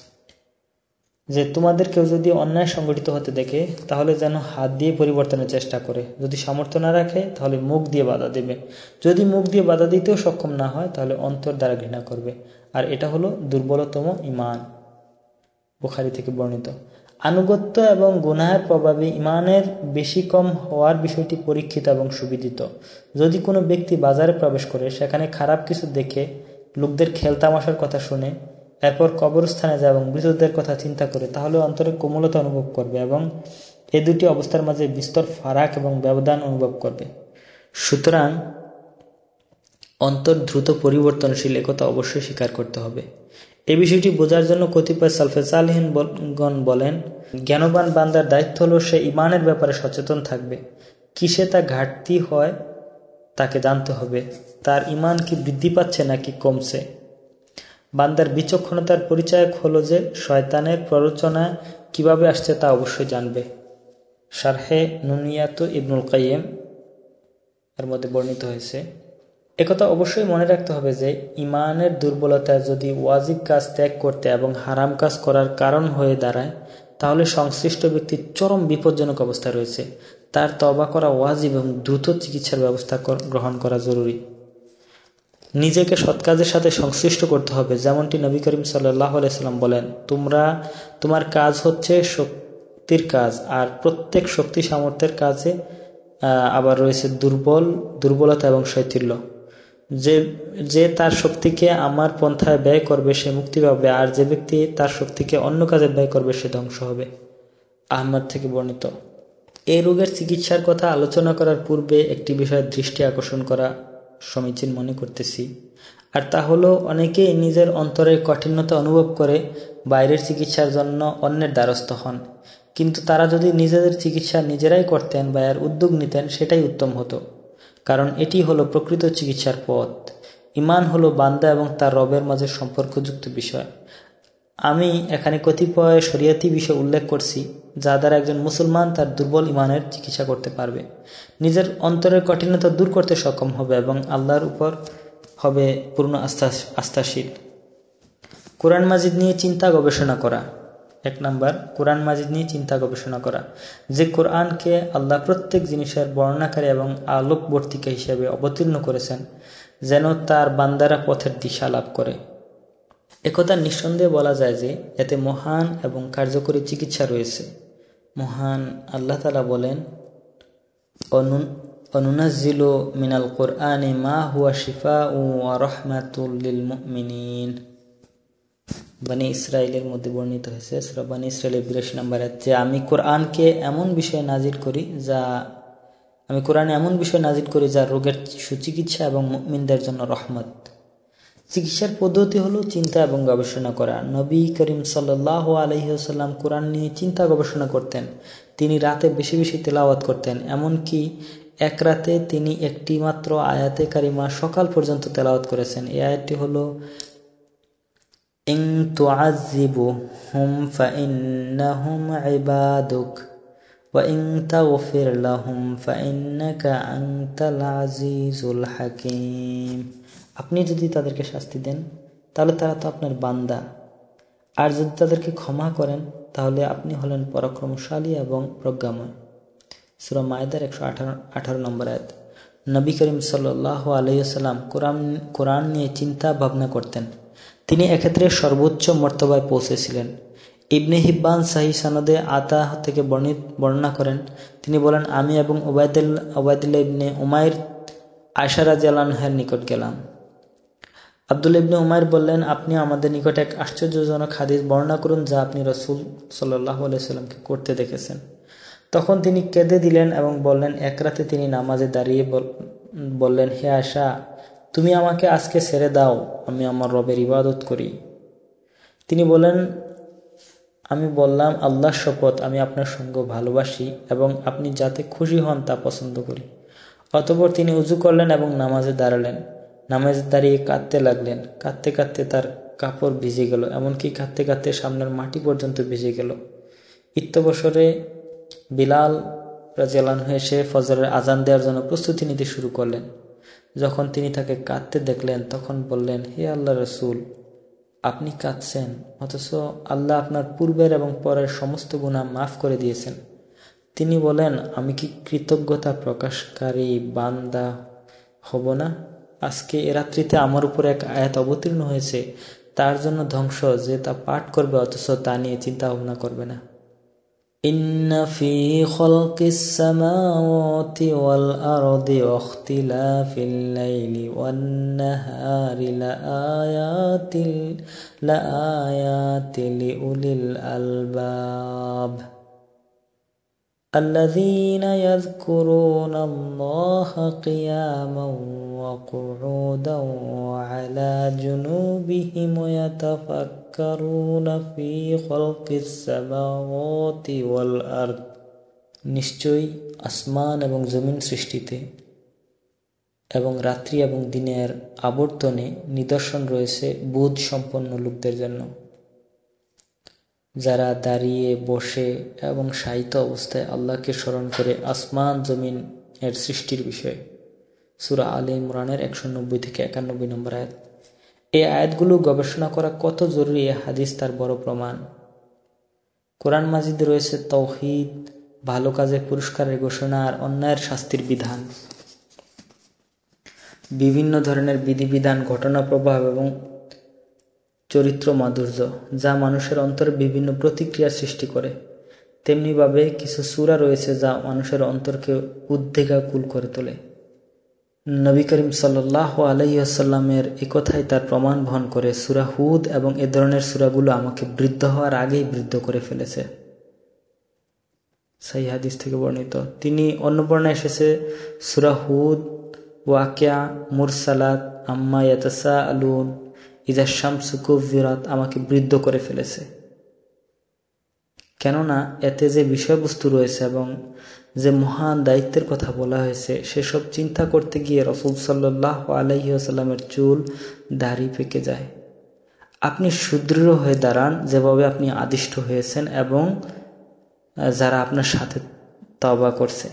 যে তোমাদের কেউ যদি অন্যায় সংগঠিত হতে দেখে তাহলে যেন হাত দিয়ে পরিবর্তনের চেষ্টা করে, যদি সামর্থ্য না রাখে তাহলে মুখ দিয়ে বাধা দেবে, যদি মুখ দিয়ে বাধা দিতেও সক্ষম না হয় তাহলে অন্তর দ্বারা ঘৃণা করবে, আর এটা হলো দুর্বলতম ঈমান। বুখারী থেকে বর্ণিত। আনুগত্য এবং গুনাহের প্রভাবে ঈমানের বেশি কম হওয়ার বিষয়টি পরীক্ষিত এবং সুবিদিত। যদি কোনো ব্যক্তি বাজারে প্রবেশ করে সেখানে খারাপ কিছু দেখে, লোকদের খেলতামাশার কথা শুনে, এরপর কবরস্থানে যায় এবং মৃতদের কথা চিন্তা করে, তাহলে অন্তরে কোমলতা অনুভব করবে এবং এই দুটি অবস্থার মাঝে বিস্তর ফারাক এবং ব্যবধান অনুভব করবে। সুতরাং অন্তর দ্রুত পরিবর্তনশীল, একথা অবশ্যই স্বীকার করতে হবে। এই বিষয়টি বোঝার জন্য কতিপয় সালফে সালেহিনগণ বলেন, জ্ঞানবান বান্দার দায়িত্ব হলো সে ঈমানের ব্যাপারে সচেতন থাকবে। কিসে তা ঘাটতি হয় তাকে জানতে হবে, তার ঈমান কি বৃদ্ধি পাচ্ছে নাকি কমছে। বান্দার বিচক্ষণতার পরিচায়ক হলো যে শয়তানের প্ররোচনা কিভাবে আসছে তা অবশ্যই জানবে। শারহে নুনিয়াত ইবনুল কাইয়িম এর মধ্যে বর্ণিত হয়েছে। একথা অবশ্যই মনে রাখতে হবে যে ঈমানের দুর্বলতা যদি ওয়াজিব কাজ ত্যাগ করতে এবং হারাম কাজ করার কারণ হয়ে দাঁড়ায় তাহলে সংশ্লিষ্ট ব্যক্তি চরম বিপজ্জনক অবস্থায় রয়েছে। তার তওবা করা ওয়াজিব এবং দ্রুত চিকিৎসার ব্যবস্থা গ্রহণ করা জরুরি। নিজেকে সৎ কাজের সাথে সংশ্লিষ্ট করতে হবে, যেমনটি নবী করিম সাল্লাল্লাহু আলাইহি সাল্লাম বলেন, তোমার কাজ হচ্ছে শক্তির কাজ, আর প্রত্যেক শক্তি সামর্থ্যের কাজে আবার রয়েছে দুর্বলতা এবং শৈথিল্য। যে তার শক্তিকে আমার পন্থায় ব্যয় করবে সে মুক্তি পাবে, আর যে ব্যক্তি তার শক্তিকে অন্য কাজে ব্যয় করবে সে ধ্বংস হবে। আহমদ থেকে বর্ণিত। এই রোগের চিকিৎসার কথা আলোচনা করার পূর্বে একটি বিষয়ে দৃষ্টি আকর্ষণ করা সমীচীন মনে করতেছি, আর তা হলো অনেকেই নিজের অন্তরের কঠিনতা অনুভব করে বাইরের চিকিৎসার জন্য অন্যের দ্বারস্থ হন, কিন্তু তারা যদি নিজেদের চিকিৎসা নিজেরাই করতেন বা এর উদ্যোগ নিতেন সেটাই উত্তম হতো, কারণ এটি হলো প্রকৃত চিকিৎসার পথ। ঈমান হলো বান্দা এবং তার রবের মাঝে সম্পর্কযুক্ত বিষয়। আমি এখানে কতিপয় শরীয়তি বিষয় উল্লেখ করছি যা দ্বারা একজন মুসলমান তার দুর্বল ঈমানের চিকিৎসা করতে পারবে, নিজের অন্তরের কঠিনতা দূর করতে সক্ষম হবে এবং আল্লাহর উপর হবে পূর্ণ আস্থাশীল। কোরআন মাজিদ নিয়ে চিন্তা গবেষণা করা। 1 নাম্বার, কোরআন মাজিদ নিয়ে চিন্তা গবেষণা করা। যে কোরআনকে আল্লাহ প্রত্যেক জিনিসের বর্ণনাকারী এবং আলোকবর্তিকা হিসেবে অবতীর্ণ করেছেন যেন তার বান্দারা পথের দিশা লাভ করে। একথা নিঃসন্দেহে বলা যায় যে এতে মহান এবং কার্যকরী চিকিৎসা রয়েছে। মহান আল্লাহ তাআলা বলেন, অনুনাজ্জিলু মিনাল কুরআনি মা হুয়া শিফাউ ওয়া রাহমাতুল লিল মুমিনিন। বনী ইসরাইলের মধ্যে বর্ণিত হয়েছে, সূরা বনী ইসরাইলের 82 নম্বর আয়াত, যে আমি কোরআনে এমন বিষয় নাজিল করি যা রোগের সুচিকিৎসা এবং মুমিনদের জন্য রহমত। চিকিৎসার পদ্ধতি হলো চিন্তা এবং গবেষণা করা। নবী করিম সাল্লাল্লাহু আলাইহি ওয়াসাল্লাম কোরআন নিয়ে চিন্তা গবেষণা করতেন। তিনি রাতে বেশি বেশি তেলাওয়াত করতেন, এমনকি এক রাতে তিনি একটি মাত্র আয়াতে কারিমা সকাল পর্যন্ত তেলাওয়াত করেছেন। এই আয়াতটি হলো, ইন তুআযিবুহুম ফাইন্নাহুম ইবাদুক ওয়া ইন তাগফির লাহুম ফাইন্নাকা আনতাল আজিজুল হাকীম। আপনি যদি তাদেরকে শাস্তি দেন তাহলে তারা তো আপনার বান্দা, আর যদি তাদেরকে ক্ষমা করেন তাহলে আপনি হলেন পরাক্রমশালী এবং প্রজ্ঞাময়। সূরা মায়েদার 118 নম্বর আয়াত। নবী করিম সাল্লাল্লাহু আলাইহি ওয়াসাল্লাম কোরআন নিয়ে চিন্তা ভাবনা করতেন। তিনি এক্ষেত্রে সর্বোচ্চ মর্তবায় পৌঁছেছিলেন। ইবনে হিব্বান সহিহ সনদে আতা থেকে বর্ণনা করেন, তিনি বলেন, আমি এবং উবাইদুল্লাহ ইবনে উমাইর আয়েশা রাদিয়াল্লাহু আনহার নিকট গেলাম। আব্দুল্লাহ ইবনে উমাইর বললেন, আপনি আমাদের নিকট এক আশ্চর্যজনক হাদিস বর্ণনা করুন যা আপনি রাসূল সাল্লাল্লাহু আলাইহি ওয়াসাল্লামকে করতে দেখেছেন। তখন তিনি কেঁদে দিলেন এবং বললেন, এক রাতে তিনি নামাজে দাঁড়িয়ে বললেন, হে আয়েশা, তুমি আমাকে আজকে ছেড়ে দাও, আমি আমার রবের ইবাদত করি। তিনি বলেন, আমি বললাম, আল্লাহর শপথ, আমি আপনার সঙ্গ ভালোবাসি এবং আপনি যাতে খুশি হন তা পছন্দ করি। অতঃপর তিনি উযু করলেন এবং নামাজে দাঁড়ালেন। নামাজে দাঁড়িয়ে কাঁদতে লাগলেন। কাঁদতে কাঁদতে তার কাপড় ভিজে গেল, এমনকি কাঁদতে কাঁদতে সামনের মাটি পর্যন্ত ভিজে গেল। ইত্যবসরে বিলাল রাদিয়াল্লাহু আনহু এসে ফজরের আজান দেওয়ার জন্য প্রস্তুতি নিতে শুরু করলেন। যখন তিনি তাকে কাঁদতে দেখলেন তখন বললেন, হে আল্লাহর রাসূল, আপনি কাঁদছেন, অথচ আল্লাহ আপনার পূর্বের এবং পরের সমস্ত গুনাহ মাফ করে দিয়েছেন। তিনি বলেন, আমি কি কৃতজ্ঞতা প্রকাশকারী বান্দা হব না? আজকে এ রাত্রিতে আমার উপর এক আয়াত অবতীর্ণ হয়েছে, তার জন্য ধ্বংস যে তা পাঠ করবে অথচ তা নিয়ে চিন্তা ভাবনা করবে না। ইন্না ফি খালকিস সামাওয়াতি ওয়াল আরদি ওয়া ইখতিলাফিল লাইলি ওয়ান নাহারি লাআয়াতিন লিউলিল আলবাব الذين يذكرون الله قياما وقعودا وعلى جنوبهم ويتفكرون في خلق السماوات والأرض। নিশ্চয়ই আসমান এবং জমিন সৃষ্টিতে এবং রাত্রি এবং দিনের আবর্তনে নিদর্শন রয়েছে বোধ সম্পন্ন লোকদের জন্য, যারা দাঁড়িয়ে, বসে এবং শায়িত অবস্থায় আল্লাহকে স্মরণ করে আসমান জমিন এর সৃষ্টির বিষয়ে। সূরা আলে ইমরানের 190 থেকে 91 নম্বর আয়াত। এই আয়াতগুলো গবেষণা করা কত জরুরি এই হাদিস তার বড় প্রমাণ। কোরআন মাজিদে রয়েছে তাওহীদ, ভালো কাজের পুরস্কারের ঘোষণা আর অন্যায়ের শাস্তির বিধান। বিভিন্ন ধরনের বিধিবিধান, ঘটনা প্রবাহ এবং চরিত্র মাধুর্য, যা মানুষের অন্তরে বিভিন্ন প্রতিক্রিয়ার সৃষ্টি করে। তেমনিভাবে কিছু সূরা রয়েছে যা মানুষের অন্তরকে উদ্বেগাকুল করে তোলে। নবী করিম সাল্লাল্লাহু আলাইহি ওয়াসাল্লামের একথাই তার প্রমাণ বহন করে। সূরা হুদ এবং এ ধরনের সূরাগুলো আমাকে বৃদ্ধ হওয়ার আগেই বৃদ্ধ করে ফেলেছে। সহিহ হাদিস থেকে বর্ণিত। তিনি অন্য বর্ণনায় এসেছে সূরা হুদ, ওয়াকিয়া, মুরসালাত, আম্মা ইয়াতাসাআলুন, ইযা শামসু কুব্বিরাত আমাকে বৃদ্ধ করে ফেলেছে। কেননা এতে যে বিষয়বস্তু রয়েছে এবং যে মহান দায়িত্বের কথা বলা হয়েছে সেসব চিন্তা করতে গিয়ে রাসূল সাল্লাল্লাহু আলাইহি ওয়াসাল্লামের চুল দাড়ি পেকে যায়। আপনি সুদৃঢ় হয়ে দাঁড়ান যেভাবে আপনি আদিষ্ট হয়েছেন এবং যারা আপনার সাথে তওবা করছে।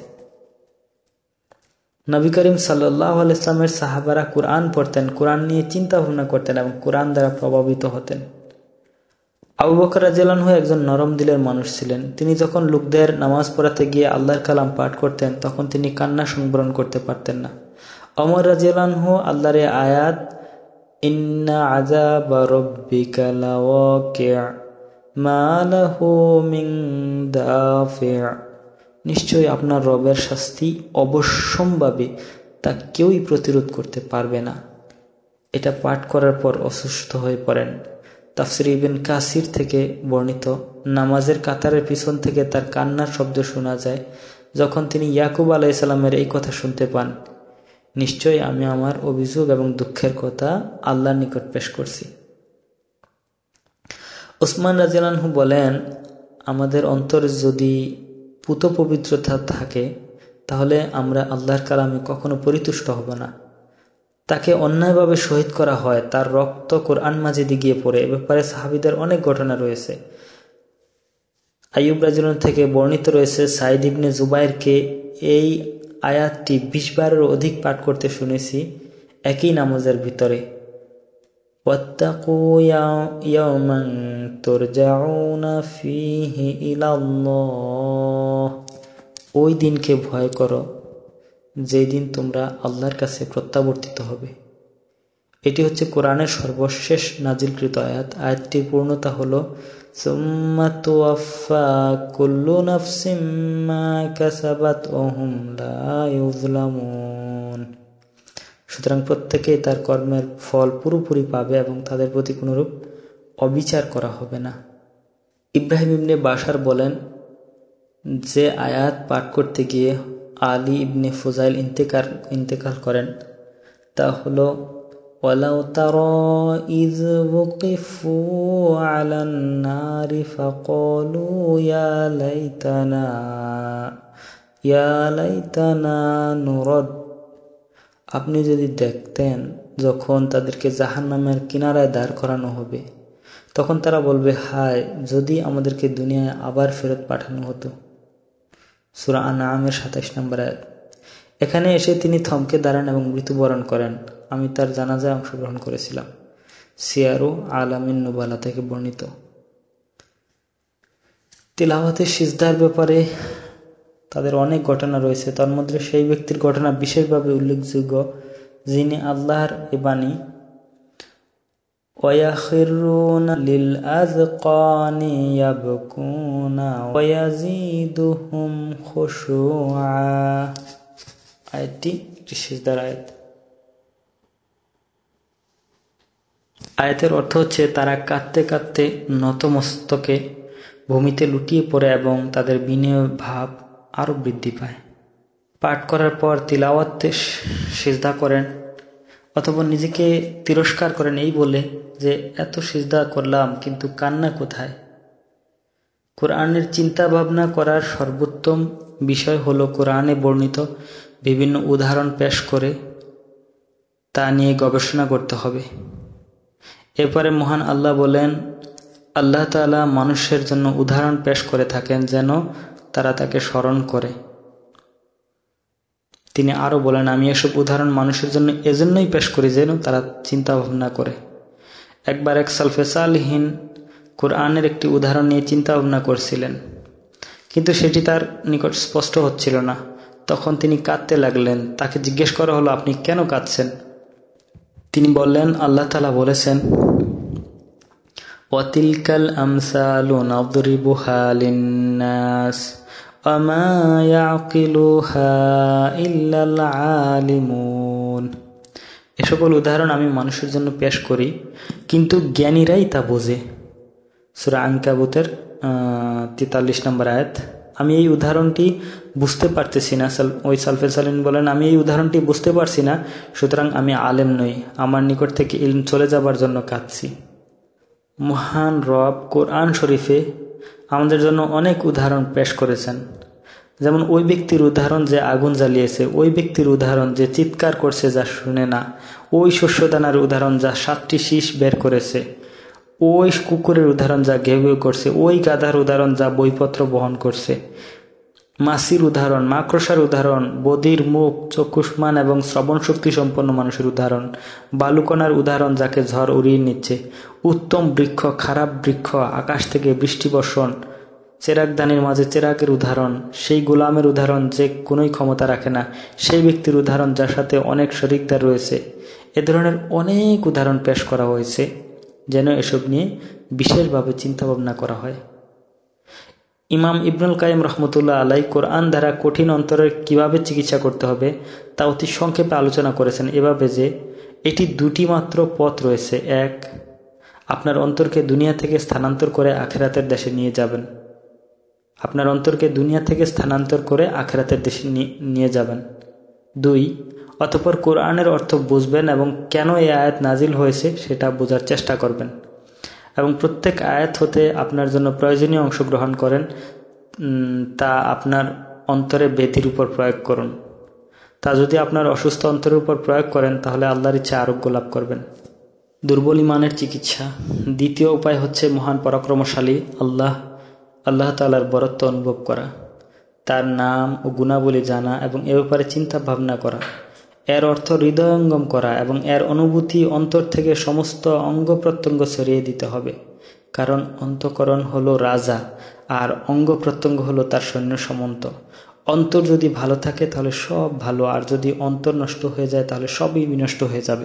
নবী করিম সাল্লাল্লাহু আলাইহি ওয়াসাল্লামের সাহাবারা কুরআন পড়তেন, কুরআন নিয়ে চিন্তা ভাবনা করতেন এবং কুরআন দ্বারা প্রভাবিত হতেন। আবু বকর রাদিয়াল্লাহু আনহু একজন নরম দিলের মানুষ ছিলেন। তিনি যখন লোকদের নামাজ পড়াতে গিয়ে আল্লাহর কালাম পাঠ করতেন তখন তিনি কান্না সংবরণ করতে পারতেন না। ওমর রাদিয়াল্লাহু আনহু আল্লাহর এই আয়াত, ইন্না আযাবা রাব্বিকা লাওয়াকি' মা লাহু মিন দাফি', নিশ্চয়ই আপনার রবের শাস্তি অবশ্যম্ভাবী, তা কেউই প্রতিরোধ করতে পারবে না। এটা পাঠ করার পর অসুস্থ হয়ে পড়েন। তাফসীর ইবনে কাসির থেকে বর্ণিত, নামাজের কাতারের পিছন থেকে তার কান্নার শব্দ শোনা যায় যখন তিনি ইয়াকুব আলাইহিস সালামের এই কথা শুনতে পান, নিশ্চয়ই আমি আমার অভিযোগ এবং দুঃখের কথা আল্লাহর নিকট পেশ করছি। ওসমান রাদিয়াল্লাহু আনহু বলেন, আমাদের অন্তরে যদি পুত পবিত্রতা থাকে তাহলে আমরা আল্লাহর কালামে কখনো পরিতুষ্ট হব না। তাকে অন্যায়ভাবে শহীদ করা হয়, তার রক্ত কোরআন মাজিদে গিয়ে পড়ে। এ ব্যাপারে সাহাবীদের অনেক ঘটনা রয়েছে। আইয়ুব রাদিয়াল্লাহু আনহু থেকে বর্ণিত রয়েছে, সাঈদ ইবনে জুবাইরকে এই আয়াতটি 20 বারেরও অধিক পাঠ করতে শুনেছি একই নামাজের ভিতরে। ওয়াত্তাকু ইয়াওমান তুরজাউনা ফীহি ইলাল্লাহ, ওই দিনকে ভয় করো যেই দিন তোমরা আল্লাহর কাছে প্রত্যাবর্তিত হবে। এটি হচ্ছে কোরআনের সর্বশেষ নাজিলকৃত আয়াত। আয়াতটির পূর্ণতা হলো সুম্মা তুওয়াফা কুল্লু নাফসিম মা কাসাবাত ওয়া হুম লা ইউযলামুন। সুতরাং প্রত্যেকেই তার কর্মের ফল পুরোপুরি পাবে এবং তাদের প্রতি কোনরূপ অবিচার করা হবে না। ইব্রাহিম ইবনে বাশার বলেন, যে আয়াত পাঠ করতে গিয়ে আলী ইবনে ফুজাইল ইন্তেকাল করেন তা হলো ওয়ালাউ তারা ইয ওয়াকিফু আলান নারি ফাকালু ইয়া লাইতানা নুরদ। আপনি যদি দেখতেন যখন তাদেরকে জাহান্নামের কিনারায় দাঁড় করানো হবে, তখন তারা বলবে, হায় যদি আমাদেরকে দুনিয়ায় আবার ফেরত পাঠানো হতো। সূরা আনআমের ২৭ নম্বর আয়াত। এখানে এসে তিনি থমকে দাঁড়ান এবং মৃত্যুবরণ করেন। আমি তার জানাজায় অংশগ্রহণ করেছিলাম। সিয়ারু আলামিন নুবালা থেকে বর্ণিত। তিলাওয়াতের সিজদার ব্যাপারে তাদের অনেক ঘটনা রয়েছে। তার মধ্যে সেই ব্যক্তির ঘটনা বিশেষভাবে উল্লেখযোগ্য যিনি আল্লাহর এ বাণী ওয়ায়াখিরুনা লিল আযকানি ইয়াবকুনা ওয়ায়াজিদুহুম খুশুআ, আয়াতটি সিজদার আয়াত। আয়াতের অর্থ হচ্ছে তারা কাঁদতে কাঁদতে নতমস্তকে ভূমিতে লুটিয়ে পড়ে এবং তাদের বিনয় ভাব আরো বৃদ্ধি পায়। পাঠ করার পর তিলাওয়াতে সিজদা করেন অথবা নিজেকে তিরস্কার করেন এই বলে যে এত সিজদা করলাম কিন্তু কান্না কোথায়। কোরআনের চিন্তা ভাবনা করার সর্বোত্তম বিষয় হলো কোরআনে বর্ণিত বিভিন্ন উদাহরণ পেশ করে তা নিয়ে গবেষণা করতে হবে। এরপরে মহান আল্লাহ বলেন, আল্লাহ তাআলা মানুষের জন্য উদাহরণ পেশ করে থাকেন যেন তারা তাকে স্মরণ করে। তিনি আরো বলেন, আমি এসব উদাহরণ মানুষের জন্য এজন্যই পেশ করি যেন তারা চিন্তা ভাবনা করে। একবার এক সালফে সালিহিন কোরআনের একটি উদাহরণ নিয়ে চিন্তা ভাবনা করছিলেন, কিন্তু সেটি তার নিকট স্পষ্ট হচ্ছিল না। তখন তিনি কাঁদতে লাগলেন। তাকে জিজ্ঞেস করা হলো, আপনি কেন কাঁদছেন? তিনি বললেন, আল্লাহ তাআলা বলেছেন, ওয়াতিলকাল আমসালু নাদরিবুহা লিন্নাস ওয়ামা ইয়াকিলুহা ইল্লাল আলিমুন। এ সকল উদাহরণ আমি মানুষের জন্য পেশ করি, কিন্তু জ্ঞানীরাই তা বোঝে। সূরা আনকাবুতের ৪৩ নম্বর আয়াত। আমি এই উদাহরণটি বুঝতে পারতেছি না। ওই সালফে সালিন বলেন, আমি এই উদাহরণটি বুঝতে পারছি না, সুতরাং আমি আলেম নই, আমার নিকট থেকে ইলম চলে যাবার জন্য কাঁদছি। মহান রব কোরআন শরীফে আমাদের জন্য অনেক উদাহরণ পেশ করেছেন। যেমন ওই ব্যক্তির উদাহরণ যে আগুন জ্বালিয়েছে, ওই ব্যক্তির উদাহরণ যে চিৎকার করছে যা শুনে না, ওই শস্যদানার উদাহরণ যা ৭টি শীষ বের করেছে, ওই কুকুরের উদাহরণ যা ঘেউ ঘেউ করছে, ওই গাধার উদাহরণ যা বইপত্র বহন করছে, মাছির উদাহরণ, মাকড়সার উদাহরণ, বধির মুখ, চক্ষুষ্মান এবং শ্রবণ শক্তি সম্পন্ন মানুষের উদাহরণ, বালুকণার উদাহরণ যাকে ঝড় উড়িয়ে নিচ্ছে, উত্তম বৃক্ষ, খারাপ বৃক্ষ, আকাশ থেকে বৃষ্টি বর্ষণ, চেরাগদানির মাঝে চেরাগের উদাহরণ, সেই গোলামের উদাহরণ যে কোনোই ক্ষমতা রাখে না, সেই ব্যক্তির উদাহরণ যার সাথে অনেক শরিকদার রয়েছে। এ ধরনের অনেক উদাহরণ পেশ করা হয়েছে যেন এসব নিয়ে বিশেষভাবে চিন্তা ভাবনা করা হয়। ইমাম ইবনুল কাইয়িম রহমতুল্লাহ আলাইহি কোরআন দ্বারা কঠিন অন্তরের কিভাবে চিকিৎসা করতে হবে তা অতি সংক্ষেপে আলোচনা করেছেন এভাবে যে এটি দুটি মাত্র পথ রয়েছে। এক, আপনার অন্তরকে দুনিয়া থেকে স্থানান্তর করে আখিরাতের দেশে নিয়ে যাবেন। আপনার অন্তরকে দুনিয়া থেকে স্থানান্তর করে আখিরাতের দেশে নিয়ে যাবেন। দুই, অতঃপর কোরআনের অর্থ বুঝবেন এবং কেন এই আয়াত নাজিল হয়েছে সেটা বোঝার চেষ্টা করবেন এবং প্রত্যেক আয়াত হতে আপনার জন্য প্রয়োজনীয় অংশ গ্রহণ করেন, তা আপনার অন্তরে ব্যাধির উপর প্রয়োগ করুন। তা যদি আপনার অসুস্থ অন্তরের উপর প্রয়োগ করেন তাহলে আল্লাহর ইচ্ছা আরোগ্য লাভ করবেন। দুর্বল ঈমানের চিকিৎসা। দ্বিতীয় উপায় হচ্ছে মহান পরাক্রমশালী আল্লাহ তাআলার বরত্ব অনুভব করা, তার নাম ও গুণাবলী জানা এবং এ ব্যাপারে চিন্তা ভাবনা করা, এর অর্থ হৃদয়ঙ্গম করা এবং এর অনুভূতি অন্তর থেকে সমস্ত অঙ্গ প্রত্যঙ্গ ছড়িয়ে দিতে হবে। কারণ অন্তঃকরণ হলো রাজা আর অঙ্গ প্রত্যঙ্গ হলো তার সৈন্য সামন্ত। অন্তর যদি ভালো থাকে তাহলে সব ভালো, আর যদি অন্তর নষ্ট হয়ে যায় তাহলে সবই বিনষ্ট হয়ে যাবে।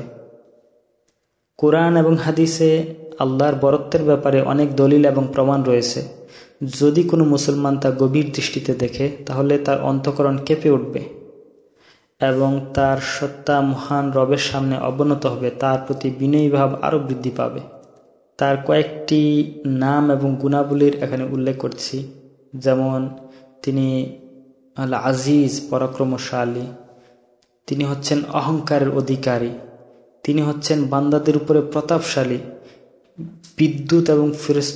কোরআন এবং হাদিসে আল্লাহর বরত্বের ব্যাপারে অনেক দলিল এবং প্রমাণ রয়েছে। যদি কোনো মুসলমান তা গভীর দৃষ্টিতে দেখে তাহলে তার অন্তঃকরণ কেঁপে উঠবে এবং তার সত্তা মহান রবের সামনে অবনত হবে, তার প্রতি বিনয়ী ভাব আরও বৃদ্ধি পাবে। তার কয়েকটি নাম এবং গুণাবলীর এখানে উল্লেখ করছি। যেমন তিনি আল আজিজ, পরাক্রমশালী, তিনি হচ্ছেন অহংকারের অধিকারী, তিনি হচ্ছেন বান্দাদের উপরে প্রতাপশালী। বিদ্যুৎ এবং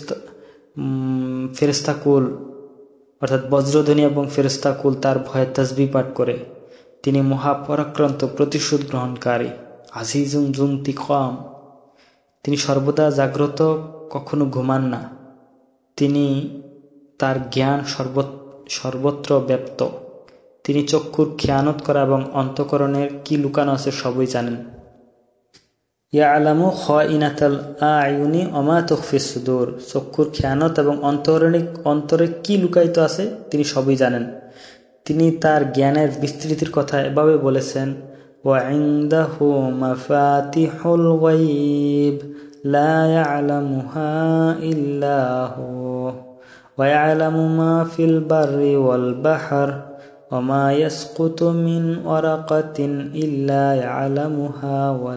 ফেরেশতাকুল অর্থাৎ বজ্রধ্বনি এবং ফেরেশতাকুল তার ভয়ে তাসবিহ পাঠ করে। তিনি মহাপরাক্রান্ত, প্রতিশোধ গ্রহণকারী। আজিজুন যুনতিকাম, তিনি সর্বদা জাগ্রত, কখনো ঘুমান না। তিনি তার জ্ঞান সর্বত্র ব্যাপ্ত। তিনি চক্ষুর খেয়ানত করা এবং অন্তঃকরণের কি লুকানো আছে সবই জানেন। ইয়ালামু খাইনাতাল আয়ুনি ওয়া মা তুখফিস সুদূর, চক্ষুর খেয়ানত এবং অন্তরে কি লুকায়িত আছে তিনি সবই জানেন। তিনি তার জ্ঞানের বিস্তৃতির কথা এভাবে বলেছেন, ওয়া ইনদাহু মাফাতিহুল গায়ব লা ইয়ালামুহা ইল্লা হু ওয়া ইয়ালামু মা ফিল বাররি ওয়াল বাহর ওয়া মা ইয়াসকুতু মিন ওয়ারাকাতিন ইল্লা ইয়ালামুহা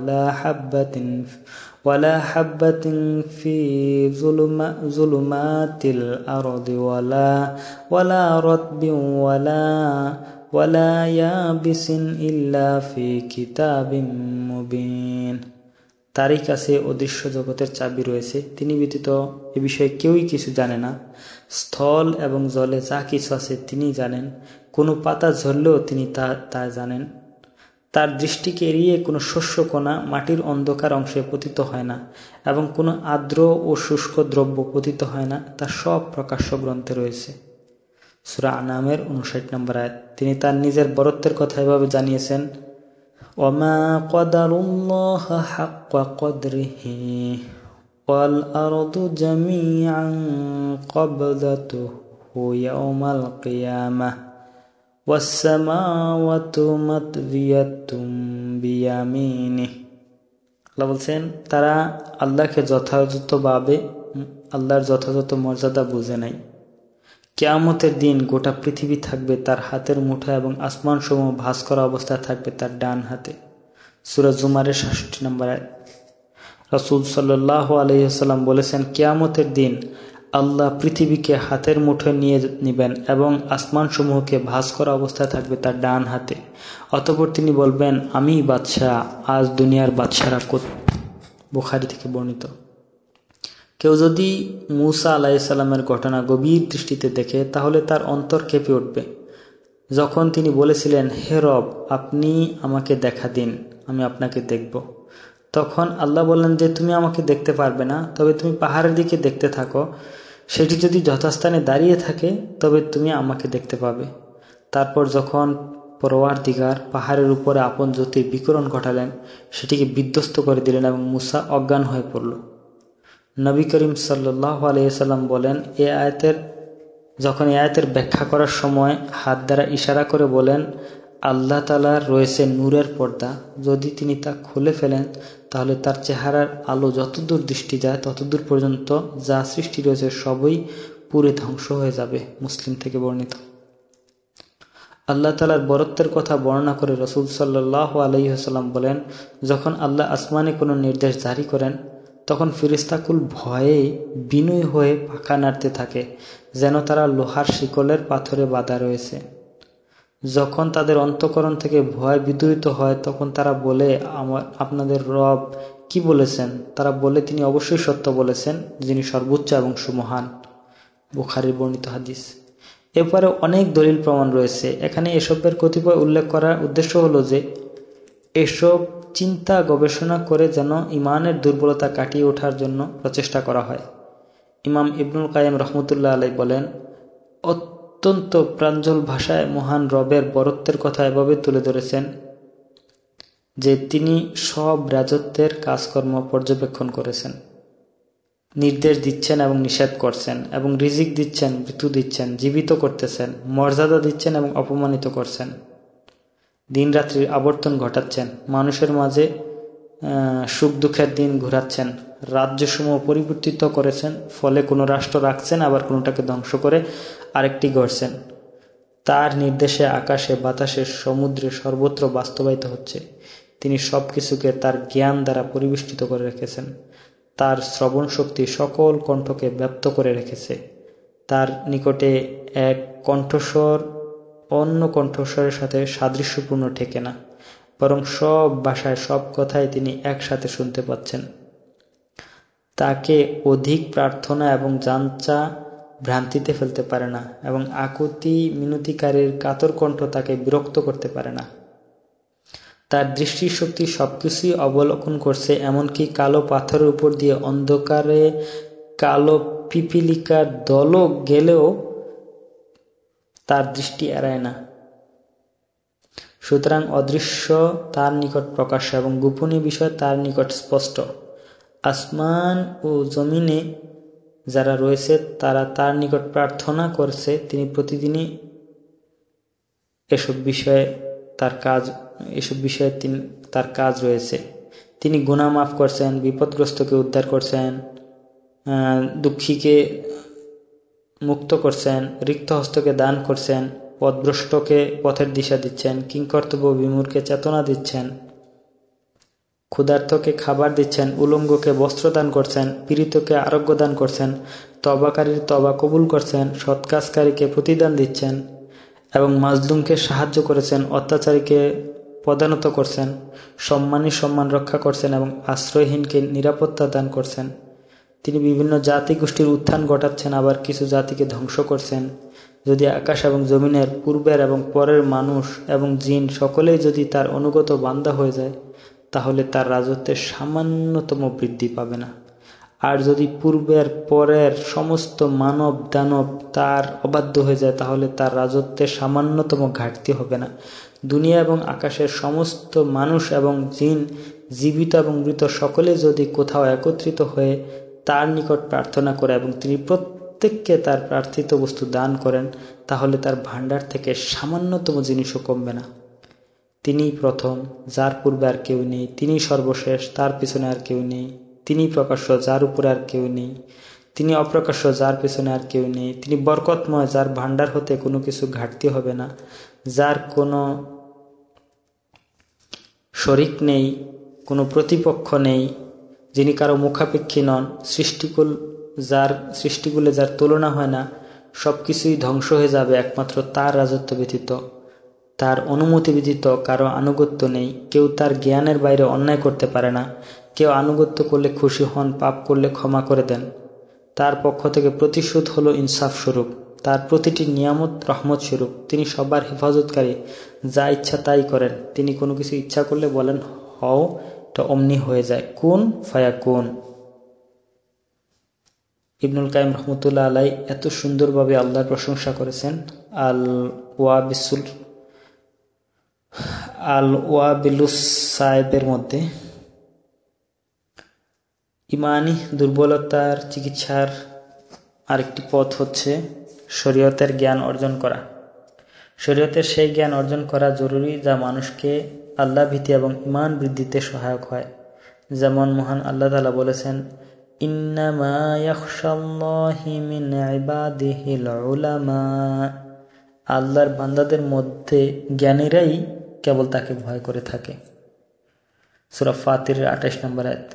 ওয়ালা হাব্বাতিন ফি যুলুমাতিল আরদি ওয়ালা রাতবিন ওয়ালা ইয়াবিসিন ইল্লা ফি কিতাবিম মুবিন। তারই কাছে অদৃশ্য জগতের চাবি রয়েছে, তিনি ব্যতীত এ বিষয়ে কেউই কিছু জানে না। স্থল এবং জলে যা কিছু আছে তিনি জানেন, কোনো পাতা ঝরলেও তিনি তা জানেন। তার দৃষ্টিকে এড়িয়ে কোনো শস্যকণা মাটির অন্ধকার অংশে পতিত হয় না এবং কোনো আর্দ্র ও শুষ্ক দ্রব্য পতিত হয় না, তার সব প্রকাশ্য গ্রন্থে রয়েছে। সূরা আনামের 59 নম্বর আয়াত। তিনি তার নিজের বরত্বের কথা এভাবে জানিয়েছেন, ওয়ামা কদারুল্লাহা হাক্কা কদরিহি ওয়াল আরদু জামিআন ক্বাবদাতুহু ইয়াওমাল কিয়ামাহ ওয়াস সামাওয়াতু মাতবিয়াতুম বিয়ামিনিহি। আল্লাহ বলছেন, তারা আল্লাহর যথাযথ মর্যাদা বুঝে নাই। কিয়ামতের দিন গোটা পৃথিবী থাকবে তার হাতের মুঠোয় এবং আসমানসমূহ ভাঁজ করা অবস্থায় থাকবে তার ডান হাতে। সূরা জুমারের 66 নম্বর আয়াত। রাসূল সাল্লাল্লাহু আলাইহি ওয়াসাল্লাম বলেছেন, কিয়ামতের দিন আল্লাহ পৃথিবীকে হাতের মুঠোয় নিয়ে নেবেন এবং আসমানসমূহকে ভাঁজ করা অবস্থায় থাকবে তার ডান হাতে। অতঃপর তিনি বলবেন, আমি বাদশাহ, আজ দুনিয়ার বাদশারা কোথায়? বুখারী থেকে বর্ণিত। কেউ যদি মূসা আলাইহিস সালামের ঘটনা গভীর দৃষ্টিতে দেখে তাহলে তার অন্তর কেঁপে উঠবে। যখন তিনি বলেছিলেন, হে রব, আপনি আমাকে দেখা দিন, আমি আপনাকে দেখব। তখন আল্লাহ বললেন যে, তুমি আমাকে দেখতে পারবে না, তবে তুমি পাহাড়ের দিকে দেখতে থাকো। সেটি যদি যথাস্থানে দাঁড়িয়ে থাকে তবে তুমি আমাকে দেখতে পাবে। তারপর যখন পরওয়ারদিগার পাহাড়ের উপরে আপন জ্যোতির বিকিরণ ঘটালেন, সেটিকে বিধ্বস্ত করে দিলেন এবং মূসা অজ্ঞান হয়ে পড়ল। নবী করিম সাল্লাল্লাহু আলাইহি ওয়াসাল্লাম বলেন, যখন এই আয়াতের ব্যাখ্যা করার সময় হাত দ্বারা ইশারা করে বলেন, আল্লাহ তাআলার রয়েছে নূরের পর্দা, যদি তিনি তা খুলে ফেলেন তাহলে তার চেহারার আলো যতদূর দৃষ্টি যায় ততদূর পর্যন্ত যা সৃষ্টি রয়েছে সবই পুরে ধ্বংস হয়ে যাবে। মুসলিম থেকে বর্ণিত। আল্লাহ তাআলার বরত্বের কথা বর্ণনা করে রাসূল সাল্লাল্লাহু আলাইহি ওয়াসাল্লাম বলেন, যখন আল্লাহ আসমানে কোনো নির্দেশ জারি করেন তখন ফেরেশতাকুল ভয়ে বিনয়ী হয়ে পাখা নাড়তে থাকে, যেন তারা লোহার শিকলের পাথরে বাঁধা রয়েছে। যখন তাদের অন্তঃকরণ থেকে ভয় বিদূরিত হয় তখন তারা বলে, আপনাদের রব কি বলেছেন? তারা বলে, তিনি অবশ্যই সত্য বলেছেন, যিনি সর্বোচ্চ এবং সুমহান। বুখারীর বর্ণিত হাদিস। এরপরে অনেক দলিল প্রমাণ রয়েছে। এখানে এসবের কতিপয় উল্লেখ করার উদ্দেশ্য হলো যে এসব চিন্তা গবেষণা করে যেন ইমানের দুর্বলতা কাটিয়ে ওঠার জন্য প্রচেষ্টা করা হয়। ইমাম ইবনুল কাইয়িম রাহমাতুল্লাহ আলাইহি বলেন, অত্যন্ত প্রাঞ্জল ভাষায় মহান রবের বরত্বের কথা এভাবে তুলে ধরেছেন যে তিনি সব রাজত্বের কাজকর্ম পর্যবেক্ষণ করেছেন, নির্দেশ দিচ্ছেন এবং নিষেধ করছেন, এবং রিজিক দিচ্ছেন, মৃত্যু দিচ্ছেন, জীবিত করতেছেন, মর্যাদা দিচ্ছেন এবং অপমানিত করছেন, দিন রাত্রির আবর্তন ঘটাচ্ছেন, মানুষের মাঝে সুখ দুঃখের দিন ঘুরাচ্ছেন, রাজ্যসমূহ পরিবর্তিত করেছেন, ফলে কোনো রাষ্ট্র রাখছেন আবার কোনোটাকে ধ্বংস করে আরেকটি গড়ছেন। তার নির্দেশে আকাশে, বাতাসে, সমুদ্রে সর্বত্র বাস্তবায়িত হচ্ছে। তিনি সব কিছুকে তার জ্ঞান দ্বারা পরিবেষ্টিত করে রেখেছেন। তার শ্রবণ শক্তি সকল কণ্ঠকে ব্যাপ্ত করে রেখেছে। তার নিকটে এক কণ্ঠস্বর অন্য কণ্ঠস্বরের সাথে সাদৃশ্যপূর্ণ ঠেকে না, বরং সব ভাষায় সব কথাই তিনি একসাথে শুনতে পাচ্ছেন। তাকে অধিক প্রার্থনা এবং জাঞ্চা ভ্রান্তিতে ফেলতে পারে না, এবং আকুতি মিনতিকারীর কাতর কণ্ঠ তাকে বিরক্ত করতে পারে না। তার দৃষ্টিশক্তি সবকিছুই অবলোকন করছে, এমনকি কালো পাথরের উপর দিয়ে অন্ধকারে কালো পিপিলিকার দলও গেলেও তার দৃষ্টি এড়ায় না। সুতরাং অদৃশ্য তার নিকট প্রকাশ্য এবং গোপনীয় বিষয় তার নিকট স্পষ্ট। আসমান ও জমিনে যারা রয়েছে তারা তার নিকট প্রার্থনা করছে। তিনি প্রতিদিনই এসব বিষয়ে তার কাজ রয়েছে। তিনি গুনাহ মাফ করছেন, বিপদগ্রস্তকে উদ্ধার করছেন, দুঃখীকে মুক্ত করছেন, রিক্ত হস্তকে দান করছেন, পথভ্রষ্টকে পথের দিশা দিচ্ছেন, কিংকর্তব্য বিমূঢ়কে চেতনা দিচ্ছেন, ক্ষুধার্তকে খাবার দিচ্ছেন, উলঙ্গকে বস্ত্র দান করছেন, পীড়িতকে আরোগ্য দান করছেন, তওবাকারীর তওবা কবুল করছেন, সৎকাজকারীকে প্রতিদান দিচ্ছেন এবং মাজলুমকে সাহায্য করেছেন, অত্যাচারীকে পদানত করছেন, সম্মানী সম্মান রক্ষা করছেন এবং আশ্রয়হীনকে নিরাপত্তা দান করছেন। তিনি বিভিন্ন জাতি গোষ্ঠীর উত্থান ঘটাচ্ছেন, আবার কিছু জাতিকে ধ্বংস করছেন। যদি আকাশ এবং জমিনের পূর্বের এবং পরের মানুষ এবং জিন সকলেই যদি তার অনুগত বান্দা হয়ে যায়, তাহলে তার রাজত্বের সামান্যতম বৃদ্ধি পাবে না। আর যদি পূর্বের পরের সমস্ত মানব দানব তার অবাধ্য হয়ে যায়, তাহলে তার রাজত্বের সামান্যতম ঘাটতি হবে না। দুনিয়া এবং আকাশের সমস্ত মানুষ এবং জিন, জীবিত এবং মৃত সকলে যদি কোথাও একত্রিত হয়ে তার নিকট প্রার্থনা করে এবং তিনি প্রত্যেককে তার প্রার্থিত বস্তু দান করেন, তাহলে তার ভাণ্ডার থেকে সামান্যতম জিনিসও কমবে না। তিনিই প্রথম, যার পূর্বে আর কেউ নেই। তিনি সর্বশেষ, তার পিছনে আর কেউ নেই। তিনি প্রকাশ্য, যার উপরে আর কেউ নেই। তিনি অপ্রকাশ্য, যার পিছনে আর কেউ নেই। তিনি বরকতময়, যার ভাণ্ডার হতে কোনো কিছু ঘাটতি হবে না, যার কোনো শরিক নেই, কোনো প্রতিপক্ষ নেই, যিনি কারো মুখাপেক্ষী নন, সৃষ্টিগুলো যার তুলনা হয় না। সবকিছুই ধ্বংস হয়ে যাবে একমাত্র তার রাজত্ব ব্যতীত। তার অনুমতি ব্যতীত কারো আনুগত্য নেই। কেউ তার জ্ঞানের বাইরে অন্যায় করতে পারে না। কেউ আনুগত্য করলে খুশি হন, পাপ করলে ক্ষমা করে দেন। তার পক্ষ থেকে প্রতিশোধ হলো ইনসাফ স্বরূপ। তার প্রতিটি নিয়ামত রহমত স্বরূপ। তিনি সবার হেফাজতকারী, যা ইচ্ছা তাই করেন। তিনি কোনো কিছু ইচ্ছা করলে বলেন হও, এটা অমনি হয়ে যায়। কুন ফায়াকুন। ইবনুল কাইয়িম রহমতুল্লাহ আলাই এত সুন্দরভাবে আল্লাহর প্রশংসা করেছেন আল ওয়াবিলুস সাহেবের মধ্যে। ইমানি দুর্বলতার চিকিৎসার আরেকটি পথ হচ্ছে শরীয়তের জ্ঞান অর্জন করা। শরীয়তের সেই জ্ঞান অর্জন করা জরুরি যা মানুষকে আল্লাহ ভীতি এবং ইমান বৃদ্ধিতে সহায়ক হয়। যেমন মহান আল্লাহ তাআলা বলেছেন, ইন্নামা ইয়াখশাল্লাহি মিন ইবাদিহিল উলামা। আল্লাহর বান্দাদের মধ্যে জ্ঞানীরাই কেবল তাকে ভয় করে থাকে। সূরা ফাতিরের 28 নম্বর আয়াত।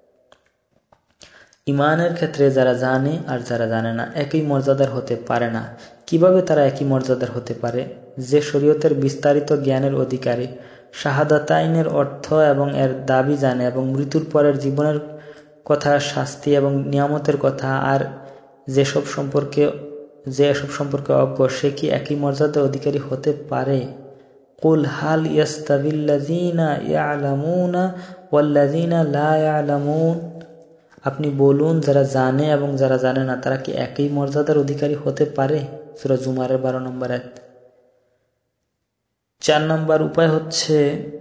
ইমানের ক্ষেত্রে যারা জানে আর যারা জানে না একই মর্যাদার হতে পারে না। কিভাবে তারা একই মর্যাদার হতে পারে? যে শরীয়তের বিস্তারিত জ্ঞানের অধিকারী, শাহাদাতাইনের অর্থ এবং এর দাবি জানে এবং মৃত্যুর পরের জীবনের কথা, শাস্তি এবং নিয়ামতের কথা আর যেসব সম্পর্কে অজ্ঞ, সে কি একই মর্যাদার অধিকারী হতে পারে? কুল হাল ইয়াস্তাবিল্লাযীনা ইয়ালামুনা ওয়াল্লাযীনা লা ইয়ালামুন। আপনি বলুন, যারা জানে এবং যারা জানে না তারা কি একই মর্যাদার অধিকারী হতে পারে? সূরা জুমারের 12 নম্বর আয়াত। 4 নম্বর উপায় হচ্ছে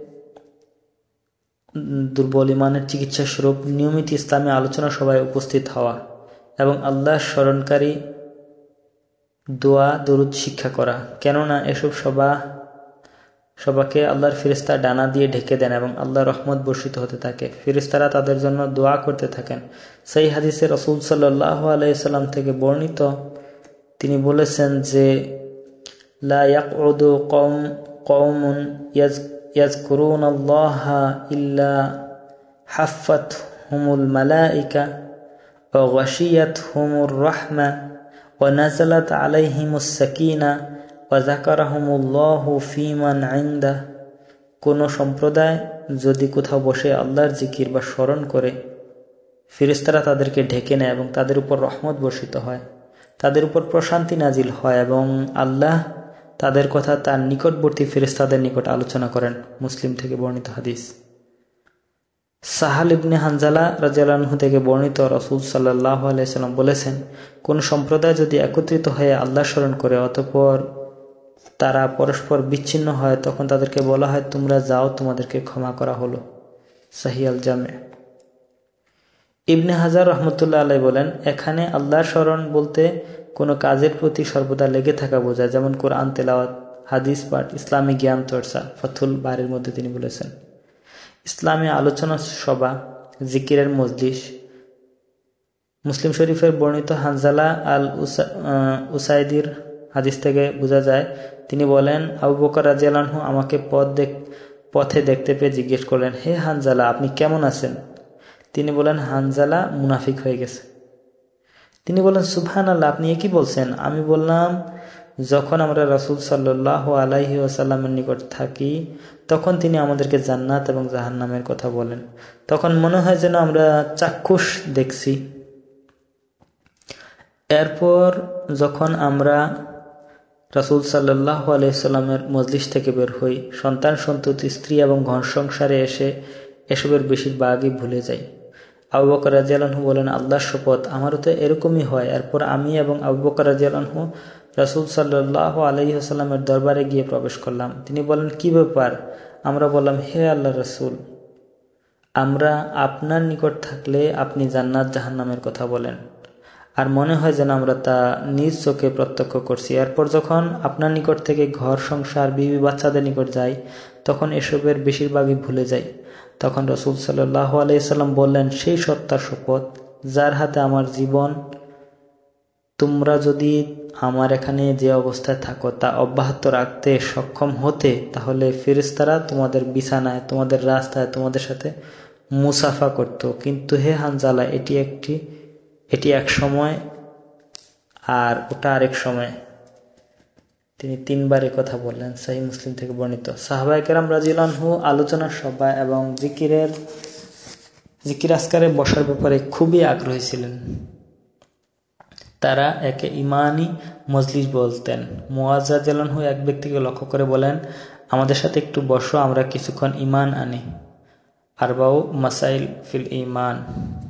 দুর্বল ইমানের চিকিৎসা স্বরূপ নিয়মিত ইসলামী আলোচনা সভায় উপস্থিত হওয়া এবং আল্লাহ স্মরণকারী দোয়া দরুদ শিক্ষা করা। কেননা এসব সবাকে আল্লাহর ফেরেশতা ডানা দিয়ে ঢেকে দেন এবং আল্লাহর রহমত বর্ষিত হতে থাকে। ফেরেশতারা তাদের জন্য দোয়া করতে থাকেন। সেই হাদিসে রাসূল সাল্লাল্লাহু আলাইহি সাল্লাম থেকে বর্ণিত, তিনি বলেছেন যে লা ইয়াকউদু কওমুন ইয়াযকুরুনাল্লাহা ইল্লা হাফাতহুমুল মালায়েকা ওয়া গাশিয়াতহুমুর রাহমা ওয়া নাযালাত আলাইহিমুস সাকিনা ওয়া যাকারাহুমুল্লাহু ফীমান ইনদাহ কোনো সম্প্রদায় যদি কোথাও বসে আল্লাহর জিকির বা স্মরণ করে, ফেরেশতারা তাদেরকে ঢেকে নেয় এবং তাদের উপর রহমত বর্ষিত হয়, তাদের উপর প্রশান্তি নাজিল হয় এবং আল্লাহ তাদের কথা তার নিকটবর্তী ফেরেশতাদের নিকট আলোচনা করেন। মুসলিম থেকে বর্ণিত হাদিস। সাহাল ইবনে হানজালা রাদিয়াল্লাহু আনহু থেকে বর্ণিত, রাসূল সাল্লাল্লাহু আলাইহি সাল্লাম বলেছেন, কোন সম্প্রদায় যদি একত্রিত হয়ে আল্লাহ স্মরণ করে অতঃপর তারা পরস্পর বিচ্ছিন্ন হয়, তখন তাদেরকে বলা হয়, তোমরা যাও, তোমাদেরকে ক্ষমা করা হলো। সহিহ আল জামে। ইবনে হাজার রহমতুল্লাহ আলাইহি বলেন, এখানে আল্লাহর স্মরণ বলতে কোনো কাজের প্রতি সর্বদা লেগে থাকা বোঝায়, যেমন কোরআন তেলাওয়াত, হাদিস পাঠ, ইসলামী জ্ঞান চর্চা। ফাথুল বারির মধ্যে তিনি বলেছেন। ইসলামী আলোচনা সভা, জিকিরের মজলিস। মুসলিম শরীফের বর্ণিত হানজালা আল উসাইদির হাদিস থেকে বোঝা যায়, তিনি বলেন, আবু বকর রাদিয়াল্লাহু আনহু আমাকে পথে দেখতে পেয়ে জিজ্ঞেস করলেন, হে হানজালা, আপনি কেমন আছেন? তিনি বলেন, হানজালা মুনাফিক হয়ে গেছে। তিনি বলেন, সুবহানাল্লাহ, আপনি কি বলছেন? আমি বললাম, যখন আমরা রাসূল সাল্লাল্লাহু আলাইহি ওয়াসাল্লামের নিকট থাকি তখন তিনি আমাদেরকে জান্নাত এবং জাহান্নামের কথা বলেন। তখন মনে হয় যেন আমরা চাক্ষুষ দেখছি। এরপর যখন আমরা রাসূল সাল্লাল্লাহু আলাইহি ওয়াসাল্লামের মজলিস থেকে বের হই, সন্তান সন্ততি, স্ত্রী এবং ঘর সংসারে এসে এসবের বেশিরভাগই ভুলে যাই। আবু বকর রাদিয়াল্লাহু আনহু বলেন, আল্লাহর শপথ, আমারও তো এরকমই হয়। এরপর আমি এবং আবু বকর রাদিয়াল্লাহু আনহু রাসূল সাল্লাল্লাহু আলাইহি ওয়াসাল্লামের দরবারে গিয়ে প্রবেশ করলাম। তিনি বলেন, কি ব্যাপার? আমরা বললাম, হে আল্লাহর রাসূল, আমরা আপনার নিকট থাকলে আপনি জান্নাত জাহান্নামের কথা বলেন, আর মনে হয় যেন আমরা তা নিজ চোখে প্রত্যক্ষ করছি। এরপর যখন আপনার নিকট থেকে ঘর সংসার, বিবি বাচ্চাদের নিকট যাই, তখন এসবের বেশিরভাগই ভুলে যাই। তখন রাসূল সাল্লাল্লাহু আলাইহি ওয়াসাল্লাম বললেন, সেই সত্তার শপথ যার হাতে আমার জীবন, তোমরা যদি আমার এখানে যে অবস্থায় থাকো তা অব্যাহত রাখতে সক্ষম হতে, তাহলে ফেরেশতারা তোমাদের বিছানায়, তোমাদের রাস্তায় তোমাদের সাথে মুসাফা করত। কিন্তু হে হানজালা, এটি এক সময় আর ওটা আরেক সময়। তিনি 3বার কথা বললেন। সহিহ মুসলিম থেকে বর্ণিত। সাহাবায়ে কেরাম রাদিয়াল্লাহু আনহু আলোচনা সভা এবং জিকির আজকারে বসার ব্যাপারে খুবই আগ্রহী ছিলেন। তারা একে ইমানি মজলিস বলতেন। মুআয রাদিয়াল্লাহু আনহু এক ব্যক্তিকে লক্ষ্য করে বলেন, আমাদের সাথে একটু বসো, আমরা কিছুক্ষণ ঈমান আনি। আরবাউ মাসাইল ফিল ঈমান।